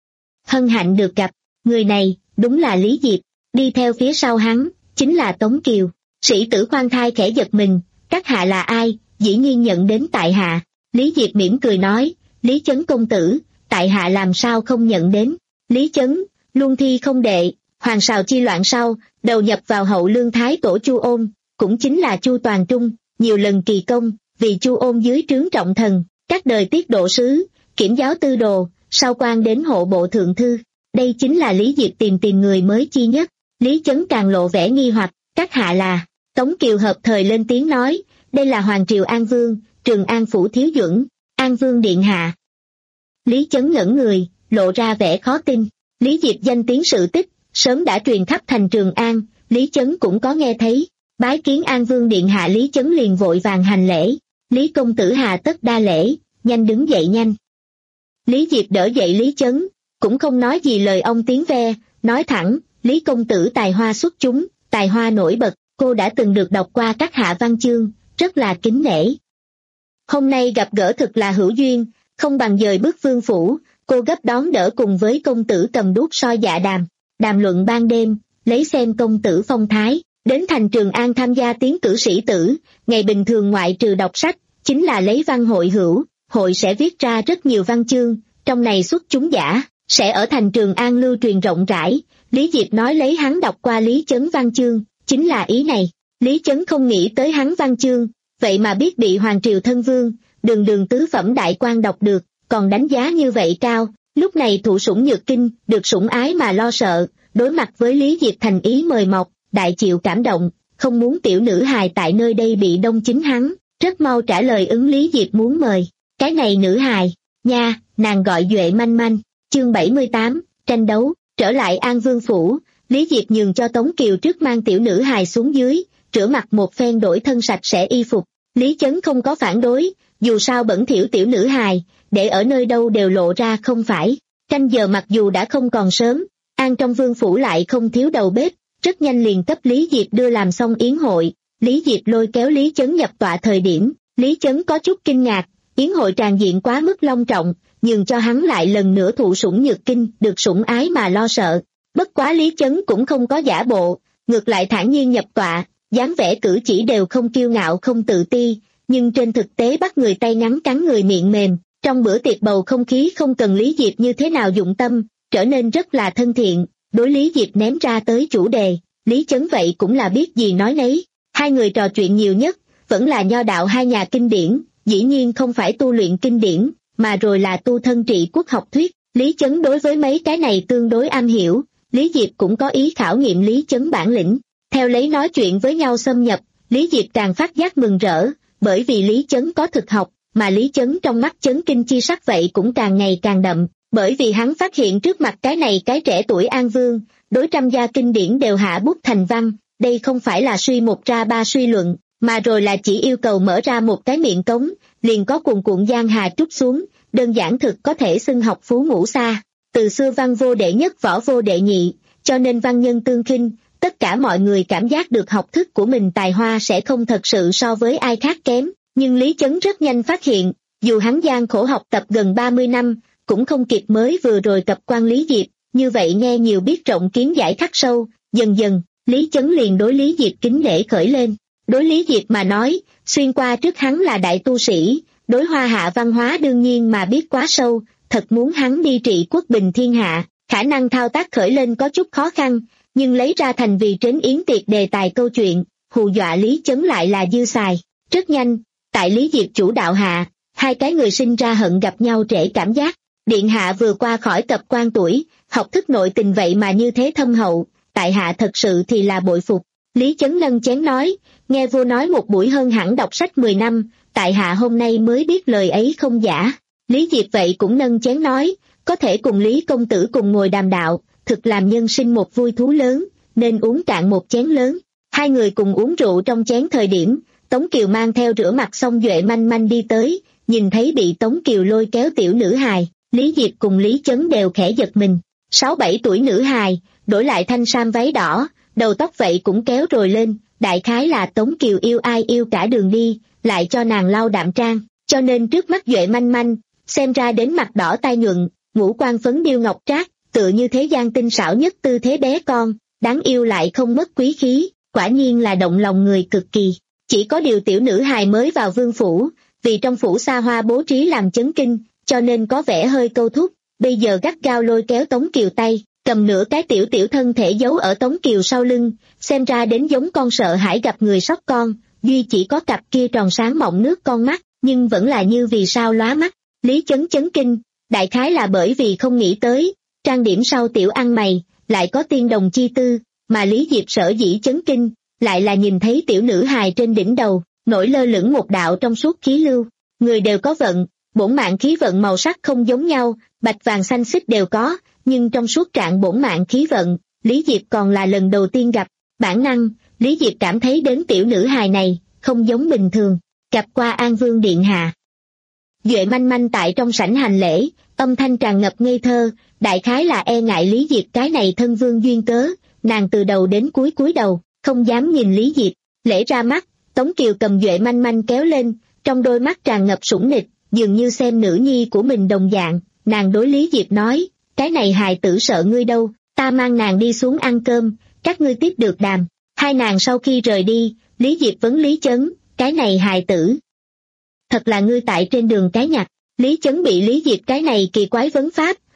Hân hạnh được gặp, người này, đúng là Lý Diệp, đi theo phía sau hắn, chính là Tống Kiều. Sĩ tử khoan thai khẽ giật mình, các hạ là ai, dĩ nhiên nhận đến tại hạ. Lý Diệp mỉm cười nói, Lý Chấn công tử, tại hạ làm sao không nhận đến. Lý Chấn, luân thi không đệ, hoàng sào chi loạn sau, đầu nhập vào hậu lương thái tổ Chu Ôn, cũng chính là Chu Toàn Trung, nhiều lần kỳ công, vì Chu Ôn dưới trướng trọng thần, các đời tiết độ sứ, kiểm giáo tư đồ, sau quan đến hộ bộ thượng thư. Đây chính là Lý Diệp tìm tìm người mới chi nhất. Lý Chấn càng lộ vẻ nghi hoặc, các hạ là. Tống Kiều hợp thời lên tiếng nói, đây là Hoàng Triều An Vương, Trường An Phủ Thiếu Duẩn, An Vương Điện Hạ. Lý Chấn ngẩn người, lộ ra vẻ khó tin. Lý Diệp danh tiếng sự tích, sớm đã truyền khắp thành Trường An, Lý Chấn cũng có nghe thấy. Bái kiến An Vương Điện Hạ, Lý Chấn liền vội vàng hành lễ. Lý công tử hà tất đa lễ, nhanh đứng dậy nhanh. Lý Diệp đỡ dậy Lý Chấn, cũng không nói gì lời ông tiếng ve, nói thẳng, Lý công tử tài hoa xuất chúng, tài hoa nổi bật, cô đã từng được đọc qua các hạ văn chương, rất là kính nể. Hôm nay gặp gỡ thực là hữu duyên, không bằng dời bước vương phủ, cô gấp đón đỡ cùng với công tử cầm đuốc soi dạ đàm, đàm luận ban đêm, lấy xem công tử phong thái, đến thành Trường An tham gia tiến cử sĩ tử, ngày bình thường ngoại trừ đọc sách, chính là lấy văn hội hữu, hội sẽ viết ra rất nhiều văn chương, trong này xuất chúng giả, sẽ ở thành Trường An lưu truyền rộng rãi. Lý Diệp nói lấy hắn đọc qua Lý Chấn văn chương, chính là ý này. Lý Chấn không nghĩ tới hắn văn chương, vậy mà biết bị Hoàng Triều thân vương, đường đường tứ phẩm đại quan đọc được, còn đánh giá như vậy cao. Lúc này thụ sủng nhược kinh, được sủng ái mà lo sợ, đối mặt với Lý Diệp thành ý mời mọc, đại chịu cảm động, không muốn tiểu nữ hài tại nơi đây bị đông chính hắn, rất mau trả lời ứng Lý Diệp muốn mời. Cái này nữ hài, nha, nàng gọi Duệ Manh Manh. Chương bảy mươi tám, tranh đấu. Trở lại An Vương phủ, Lý Diệp nhường cho Tống Kiều trước mang tiểu nữ hài xuống dưới, rửa mặt một phen đổi thân sạch sẽ y phục. Lý Chấn không có phản đối, dù sao bẩn thỉu tiểu nữ hài, để ở nơi đâu đều lộ ra không phải. Canh giờ mặc dù đã không còn sớm, An trong Vương phủ lại không thiếu đầu bếp, rất nhanh liền cấp Lý Diệp đưa làm xong yến hội. Lý Diệp lôi kéo Lý Chấn nhập tọa thời điểm, Lý Chấn có chút kinh ngạc, yến hội tràn diện quá mức long trọng, nhường cho hắn lại lần nữa thụ sủng nhược kinh, được sủng ái mà lo sợ. Bất quá Lý Chấn cũng không có giả bộ, ngược lại thản nhiên nhập tọa, dáng vẻ cử chỉ đều không kiêu ngạo không tự ti, nhưng trên thực tế bắt người tay ngắn cắn người miệng mềm. Trong bữa tiệc bầu không khí không cần Lý Diệp như thế nào dụng tâm, trở nên rất là thân thiện. Đối Lý Diệp ném ra tới chủ đề, Lý Chấn vậy cũng là biết gì nói nấy. Hai người trò chuyện nhiều nhất, vẫn là nho đạo hai nhà kinh điển, dĩ nhiên không phải tu luyện kinh điển, mà rồi là tu thân trị quốc học thuyết. Lý Chấn đối với mấy cái này tương đối am hiểu, Lý Diệp cũng có ý khảo nghiệm Lý Chấn bản lĩnh. Theo lấy nói chuyện với nhau xâm nhập, Lý Diệp càng phát giác mừng rỡ, bởi vì Lý Chấn có thực học, mà Lý Chấn trong mắt chấn kinh chi sắc vậy cũng càng ngày càng đậm, bởi vì hắn phát hiện trước mặt cái này cái trẻ tuổi An Vương, đối trăm gia kinh điển đều hạ bút thành văn, đây không phải là suy một ra ba suy luận, mà rồi là chỉ yêu cầu mở ra một cái miệng cống, liền có cuồn cuộn giang hà trút xuống, đơn giản thực có thể xưng học phú ngũ xa. Từ xưa văn vô đệ nhất võ vô đệ nhị, cho nên văn nhân tương khinh, tất cả mọi người cảm giác được học thức của mình tài hoa sẽ không thật sự so với ai khác kém, nhưng Lý Chấn rất nhanh phát hiện, dù hắn gian khổ học tập gần ba mươi năm, cũng không kịp mới vừa rồi cập quan Lý Diệp, như vậy nghe nhiều biết rộng kiến giải khắc sâu, dần dần, Lý Chấn liền đối Lý Diệp kính nể khởi lên. Đối Lý Diệp mà nói, xuyên qua trước hắn là đại tu sĩ, đối hoa hạ văn hóa đương nhiên mà biết quá sâu, thật muốn hắn đi trị quốc bình thiên hạ, khả năng thao tác khởi lên có chút khó khăn, nhưng lấy ra thành vì trến yến tiệc đề tài câu chuyện, hù dọa Lý Chấn lại là dư xài. Rất nhanh, tại Lý Diệp chủ đạo hạ, hai cái người sinh ra hận gặp nhau trễ cảm giác. Điện hạ vừa qua khỏi cập quan tuổi, học thức nội tình vậy mà như thế thâm hậu, tại hạ thật sự thì là bội phục. Lý Chấn nâng chén nói, nghe vua nói một buổi hơn hẳn đọc sách mười năm, tại hạ hôm nay mới biết lời ấy không giả. Lý Diệp vậy cũng nâng chén nói, có thể cùng Lý công tử cùng ngồi đàm đạo, thực làm nhân sinh một vui thú lớn, nên uống cạn một chén lớn. Hai người cùng uống rượu trong chén thời điểm, Tống Kiều mang theo rửa mặt xong Duệ Manh Manh đi tới, nhìn thấy bị Tống Kiều lôi kéo tiểu nữ hài, Lý Diệp cùng Lý Chấn đều khẽ giật mình. Sáu bảy tuổi nữ hài, đổi lại thanh sam váy đỏ, đầu tóc vậy cũng kéo rồi lên, đại khái là Tống Kiều yêu ai yêu cả đường đi, lại cho nàng lau đạm trang, cho nên trước mắt Duệ Manh Manh, xem ra đến mặt đỏ tai nhuận, ngũ quan phấn điêu ngọc trác, tựa như thế gian tinh xảo nhất tư thế bé con, đáng yêu lại không mất quý khí, quả nhiên là động lòng người cực kỳ. Chỉ có điều tiểu nữ hài mới vào vương phủ, vì trong phủ xa hoa bố trí làm chấn kinh, cho nên có vẻ hơi câu thúc, bây giờ gắt gao lôi kéo Tống Kiều tay, cầm nửa cái tiểu tiểu thân thể giấu ở Tống Kiều sau lưng, xem ra đến giống con sợ hãi gặp người sóc con, duy chỉ có cặp kia tròn sáng mọng nước con mắt, nhưng vẫn là như vì sao lóa mắt. Lý Chấn chấn kinh, đại khái là bởi vì không nghĩ tới, trang điểm sau tiểu ăn mày, lại có tiên đồng chi tư, mà Lý Diệp sở dĩ chấn kinh, lại là nhìn thấy tiểu nữ hài trên đỉnh đầu, nổi lơ lửng một đạo trong suốt khí lưu. Người đều có vận, bổn mạng khí vận màu sắc không giống nhau, bạch vàng xanh xích đều có, nhưng trong suốt trạng bổn mạng khí vận, Lý Diệp còn là lần đầu tiên gặp. Bản năng, Lý Diệp cảm thấy đến tiểu nữ hài này, không giống bình thường, gặp qua An Vương điện hạ. Duệ Manh Manh tại trong sảnh hành lễ, âm thanh tràn ngập ngây thơ, đại khái là e ngại Lý Diệp cái này thân vương duyên cớ, nàng từ đầu đến cuối cúi đầu, không dám nhìn Lý Diệp, lễ ra mắt. Tống Kiều cầm Duệ Manh Manh kéo lên, trong đôi mắt tràn ngập sủng nịch, dường như xem nữ nhi của mình đồng dạng, nàng đối Lý Diệp nói, cái này hài tử sợ ngươi đâu, ta mang nàng đi xuống ăn cơm, các ngươi tiếp được đàm. Hai nàng sau khi rời đi, Lý Diệp vấn Lý Chấn, cái này hài tử. Thật là ngươi tại trên đường cái nhặt, Lý Chấn bị Lý Diệp cái này kỳ quái vấn pháp,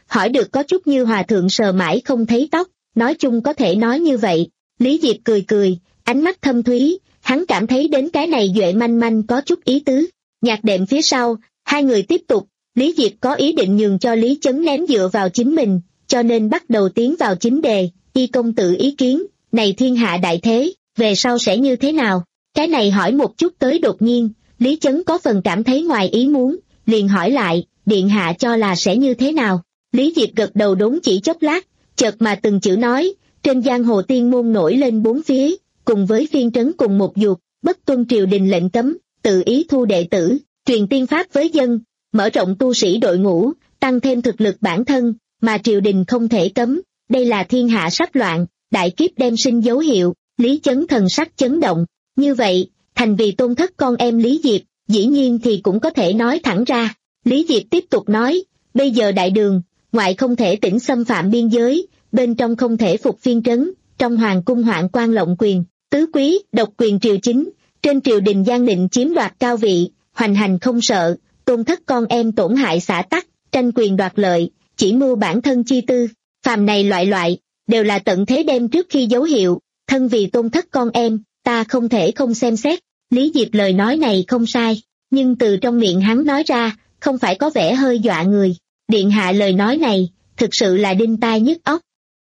hỏi được có chút như hòa thượng sờ mãi không thấy tóc, nói chung có thể nói như vậy. Lý Diệp cười cười, ánh mắt thâm thúy, hắn cảm thấy đến cái này Duệ manh manh có chút ý tứ. Nhạc đệm phía sau, hai người tiếp tục, Lý Diệp có ý định nhường cho Lý Chấn ném dựa vào chính mình, cho nên bắt đầu tiến vào chính đề, Y công tử ý kiến, này thiên hạ đại thế, về sau sẽ như thế nào? Cái này hỏi một chút tới đột nhiên, Lý Chấn có phần cảm thấy ngoài ý muốn, liền hỏi lại, điện hạ cho là sẽ như thế nào? Lý Diệp gật đầu đốn chỉ chốc lát, chợt mà từng chữ nói, trên giang hồ tiên môn nổi lên bốn phía, cùng với phiên trấn cùng một ruột, bất tuân triều đình lệnh cấm, tự ý thu đệ tử, truyền tiên pháp với dân, mở rộng tu sĩ đội ngũ, tăng thêm thực lực bản thân, mà triều đình không thể cấm, đây là thiên hạ sắp loạn, đại kiếp đem sinh dấu hiệu. Lý Chấn thần sắc chấn động, như vậy, thành vì tôn thất con em Lý Diệp, dĩ nhiên thì cũng có thể nói thẳng ra. Lý Diệp tiếp tục nói, bây giờ đại đường, ngoại không thể tỉnh xâm phạm biên giới, bên trong không thể phục phiên trấn, trong hoàng cung hoạn quan lộng quyền, tứ quý, độc quyền triều chính, trên triều đình gian định chiếm đoạt cao vị, hoành hành không sợ, tôn thất con em tổn hại xã tắc, tranh quyền đoạt lợi, chỉ mưu bản thân chi tư, phàm này loại loại, đều là tận thế đem trước khi dấu hiệu, thân vì tôn thất con em, ta không thể không xem xét. Lý Diệp lời nói này không sai, nhưng từ trong miệng hắn nói ra, không phải có vẻ hơi dọa người. Điện hạ lời nói này, thực sự là đinh tai nhức óc.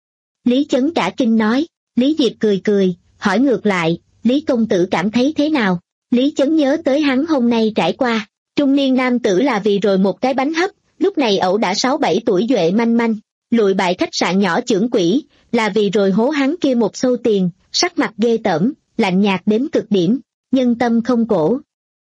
Lý Chấn cả kinh nói, Lý Diệp cười cười, hỏi ngược lại, Lý công tử cảm thấy thế nào? Lý Chấn nhớ tới hắn hôm nay trải qua, trung niên nam tử là vì rồi một cái bánh hấp, lúc này ẩu đã sáu bảy tuổi Duệ manh manh, lụi bại khách sạn nhỏ trưởng quỹ, là vì rồi hố hắn kia một xâu tiền, sắc mặt ghê tởm, lạnh nhạt đến cực điểm, nhân tâm không cổ.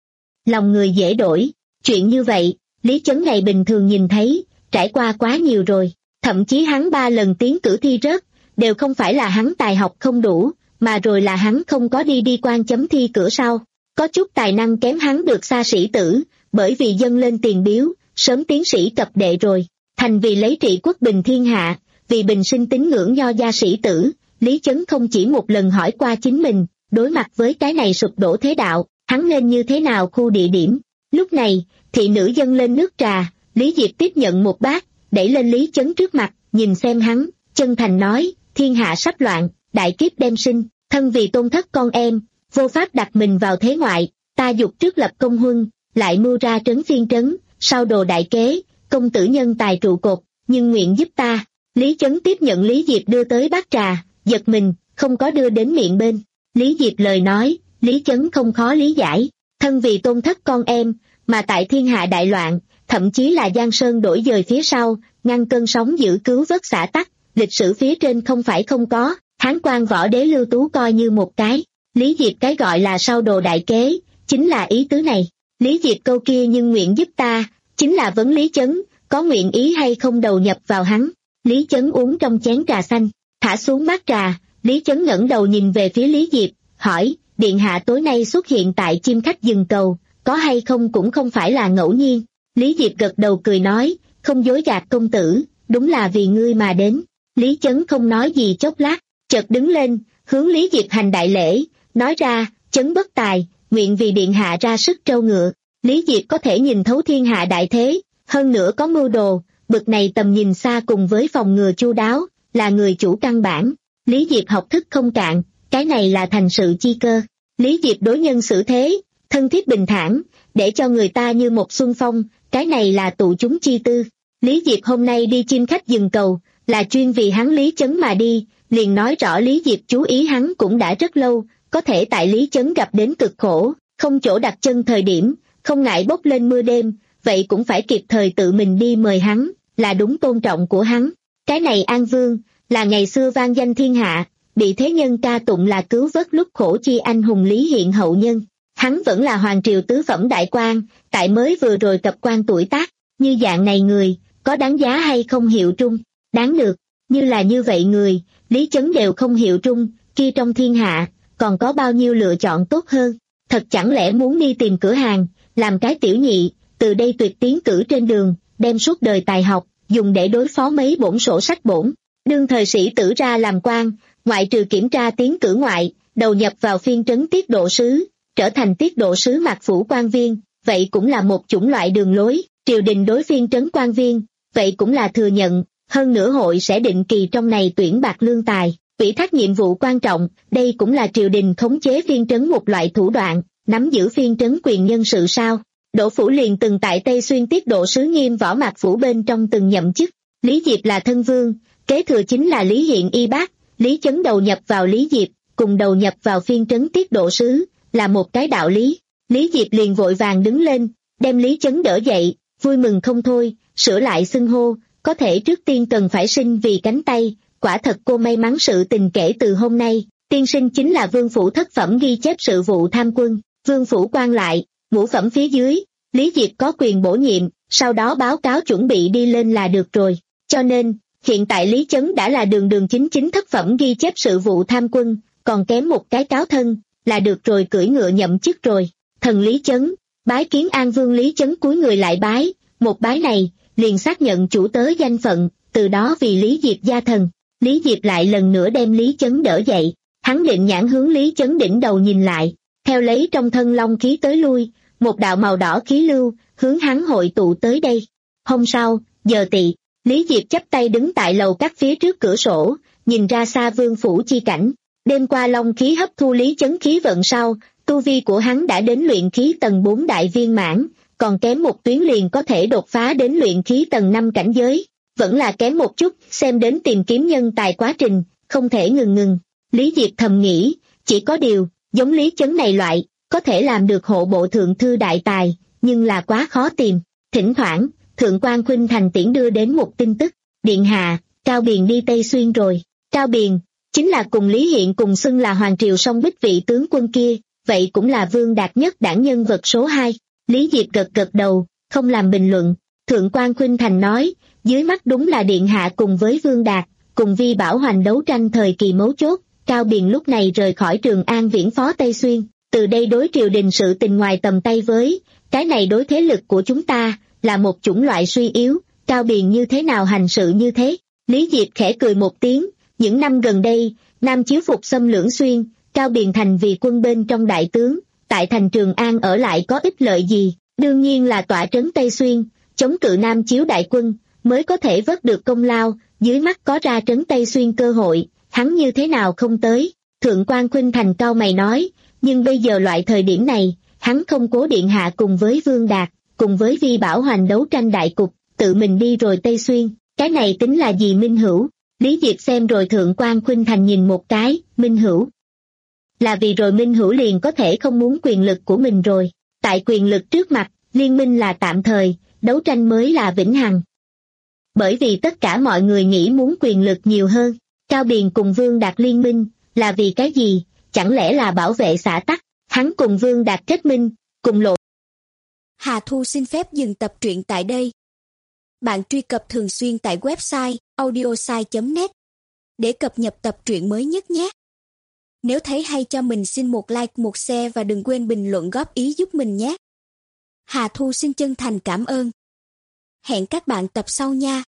Lòng người dễ đổi, chuyện như vậy, Lý Chấn ngày bình thường nhìn thấy, trải qua quá nhiều rồi, thậm chí hắn ba lần tiến cử thi rớt, đều không phải là hắn tài học không đủ, mà rồi là hắn không có đi đi quan chấm thi cửa sau. Có chút tài năng kém hắn được xa sĩ tử, bởi vì dâng lên tiền biếu, sớm tiến sĩ cập đệ rồi, thành vì lấy trị quốc bình thiên hạ, vì bình sinh tín ngưỡng nho gia sĩ tử. Lý Chấn không chỉ một lần hỏi qua chính mình, đối mặt với cái này sụp đổ thế đạo, hắn nên như thế nào khu địa điểm. Lúc này, thị nữ dâng lên nước trà, Lý Diệp tiếp nhận một bát, đẩy lên Lý Chấn trước mặt, nhìn xem hắn, chân thành nói, thiên hạ sắp loạn, đại kiếp đem sinh, thân vì tôn thất con em, vô pháp đặt mình vào thế ngoại, ta dục trước lập công huân, lại mưu ra trấn phiên trấn, sau đồ đại kế, công tử nhân tài trụ cột, nhưng nguyện giúp ta. Lý Chấn tiếp nhận Lý Diệp đưa tới bát trà, giật mình, không có đưa đến miệng bên. Lý Diệp lời nói, Lý Chấn không khó lý giải, thân vì tôn thất con em, mà tại thiên hạ đại loạn, thậm chí là Giang Sơn đổi dời phía sau, ngăn cơn sóng giữ cứu vớt xã tắc, lịch sử phía trên không phải không có, Hán quan võ đế Lưu Tú coi như một cái. Lý Diệp cái gọi là sau đồ đại kế, chính là ý tứ này. Lý Diệp câu kia nhưng nguyện giúp ta, chính là vấn Lý Chấn, có nguyện ý hay không đầu nhập vào hắn. Lý Chấn uống trong chén trà xanh, thả xuống bát trà, Lý Chấn ngẩng đầu nhìn về phía Lý Diệp, hỏi, điện hạ tối nay xuất hiện tại chim khách rừng cầu, có hay không cũng không phải là ngẫu nhiên. Lý Diệp gật đầu cười nói, không dối gạt công tử, đúng là vì ngươi mà đến. Lý Chấn không nói gì chốc lát, chợt đứng lên, hướng Lý Diệp hành đại lễ, nói ra, Chấn bất tài, nguyện vì điện hạ ra sức trâu ngựa. Lý Diệp có thể nhìn thấu thiên hạ đại thế, hơn nữa có mưu đồ, bực này tầm nhìn xa cùng với phòng ngừa chu đáo, là người chủ căn bản. Lý Diệp học thức không cạn, cái này là thành sự chi cơ. Lý Diệp đối nhân xử thế, thân thiết bình thản, để cho người ta như một xuân phong, cái này là tụ chúng chi tư. Lý Diệp hôm nay đi chim khách rừng cầu, là chuyên vì hắn Lý Chấn mà đi, liền nói rõ Lý Diệp chú ý hắn cũng đã rất lâu, có thể tại Lý Chấn gặp đến cực khổ, không chỗ đặt chân thời điểm, không ngại bốc lên mưa đêm, vậy cũng phải kịp thời tự mình đi mời hắn, là đúng tôn trọng của hắn. Cái này An Vương, là ngày xưa vang danh thiên hạ, bị thế nhân ca tụng là cứu vớt lúc khổ chi anh hùng Lý Hiện hậu nhân. Hắn vẫn là hoàng triều tứ phẩm đại quan, tại mới vừa rồi cập quan tuổi tác, như dạng này người, có đáng giá hay không hiệu trung, đáng được, như là như vậy người, Lý Chấn đều không hiệu trung, kia trong thiên hạ, còn có bao nhiêu lựa chọn tốt hơn, thật chẳng lẽ muốn đi tìm cửa hàng, làm cái tiểu nhị, từ đây tuyệt tiến cử trên đường, đem suốt đời tài học, dùng để đối phó mấy bổn sổ sách bổn. Đương thời sĩ tử ra làm quan, ngoại trừ kiểm tra tiến cử ngoại, đầu nhập vào phiên trấn tiết độ sứ, trở thành tiết độ sứ mạc phủ quan viên, vậy cũng là một chủng loại đường lối. Triều đình đối phiên trấn quan viên, vậy cũng là thừa nhận, hơn nữa hội sẽ định kỳ trong này tuyển bạc lương tài, ủy thác nhiệm vụ quan trọng, đây cũng là triều đình khống chế phiên trấn một loại thủ đoạn, nắm giữ phiên trấn quyền nhân sự sao. Đỗ Phủ liền từng tại Tây Xuyên tiết độ sứ Nghiêm Võ Mạc Phủ bên trong từng nhậm chức, Lý Diệp là thân vương, kế thừa chính là Lý Hiện y bác, Lý Chấn đầu nhập vào Lý Diệp, cùng đầu nhập vào phiên trấn tiết độ sứ, là một cái đạo lý. Lý Diệp liền vội vàng đứng lên, đem Lý Chấn đỡ dậy, vui mừng không thôi, sửa lại xưng hô, có thể trước tiên cần phải sinh vì cánh tay, quả thật cô may mắn sự tình kể từ hôm nay, tiên sinh chính là vương phủ thất phẩm ghi chép sự vụ tham quân, vương phủ quan lại, ngũ phẩm phía dưới, Lý Diệp có quyền bổ nhiệm, sau đó báo cáo chuẩn bị đi lên là được rồi, cho nên, hiện tại Lý Chấn đã là đường đường chính chính thất phẩm ghi chép sự vụ tham quân, còn kém một cái cáo thân, là được rồi cưỡi ngựa nhậm chức rồi, thần Lý Chấn, bái kiến An Vương. Lý Chấn cúi người lại bái, một bái này, liền xác nhận chủ tớ danh phận, từ đó vì Lý Diệp gia thần. Lý Diệp lại lần nữa đem Lý Chấn đỡ dậy, hắn định nhãn hướng Lý Chấn đỉnh đầu nhìn lại, theo lấy trong thân long khí tới lui, một đạo màu đỏ khí lưu, hướng hắn hội tụ tới đây. Hôm sau, giờ tỵ, Lý Diệp chắp tay đứng tại lầu các phía trước cửa sổ, nhìn ra xa vương phủ chi cảnh. Đêm qua long khí hấp thu Lý Chấn khí vận sau, tu vi của hắn đã đến luyện khí tầng bốn đại viên mãn, còn kém một tuyến liền có thể đột phá đến luyện khí tầng năm cảnh giới. Vẫn là kém một chút, xem đến tìm kiếm nhân tài quá trình, không thể ngừng ngừng. Lý Diệp thầm nghĩ, chỉ có điều, giống Lý Chấn này loại, có thể làm được hộ bộ thượng thư đại tài, nhưng là quá khó tìm. Thỉnh thoảng, Thượng quan Khuynh Thành tiễn đưa đến một tin tức, điện hạ, Cao Biền đi Tây Xuyên rồi. Cao Biền, chính là cùng Lý Hiện cùng xưng là Hoàng Triều song bích vị tướng quân kia, vậy cũng là Vương Đạt nhất đảng nhân vật số hai. Lý Diệp gật gật đầu, không làm bình luận. Thượng quan Khuynh Thành nói, dưới mắt đúng là điện hạ cùng với Vương Đạt, cùng Vi Bảo Hoành đấu tranh thời kỳ mấu chốt, Cao Biền lúc này rời khỏi Trường An viễn phó Tây Xuyên, từ đây đối triều đình sự tình ngoài tầm tay với, cái này đối thế lực của chúng ta, là một chủng loại suy yếu, Cao Biền như thế nào hành sự như thế. Lý Diệp khẽ cười một tiếng, những năm gần đây, Nam chiếu phục xâm lưỡng xuyên, Cao Biền thành vì quân bên trong đại tướng, tại thành Trường An ở lại có ích lợi gì, đương nhiên là tọa trấn Tây Xuyên, chống cự Nam chiếu đại quân, mới có thể vớt được công lao, dưới mắt có ra trấn Tây Xuyên cơ hội, hắn như thế nào không tới. Thượng quan Khuynh Thành cau mày nói, nhưng bây giờ loại thời điểm này, hắn không cố điện hạ cùng với Vương Đạt, cùng với Vi Bảo Hoành đấu tranh đại cục, tự mình đi rồi Tây Xuyên, cái này tính là gì minh hữu? Lý Diệp xem rồi Thượng quan Khuynh Thành nhìn một cái, minh hữu. Là vì rồi minh hữu liền có thể không muốn quyền lực của mình rồi, tại quyền lực trước mặt, liên minh là tạm thời, đấu tranh mới là vĩnh hằng. Bởi vì tất cả mọi người nghĩ muốn quyền lực nhiều hơn, Cao Biền cùng Vương Đạt liên minh, là vì cái gì, chẳng lẽ là bảo vệ xã tắc, hắn cùng Vương Đạt kết minh, cùng lộ.
Hà Thu xin phép dừng tập truyện tại đây. Bạn truy cập thường xuyên tại website audiosai chấm net để cập nhật tập truyện mới nhất nhé. Nếu thấy hay cho mình xin một like, một share và đừng quên bình luận góp ý giúp mình nhé. Hà Thu xin chân thành cảm ơn. Hẹn các bạn tập sau nha.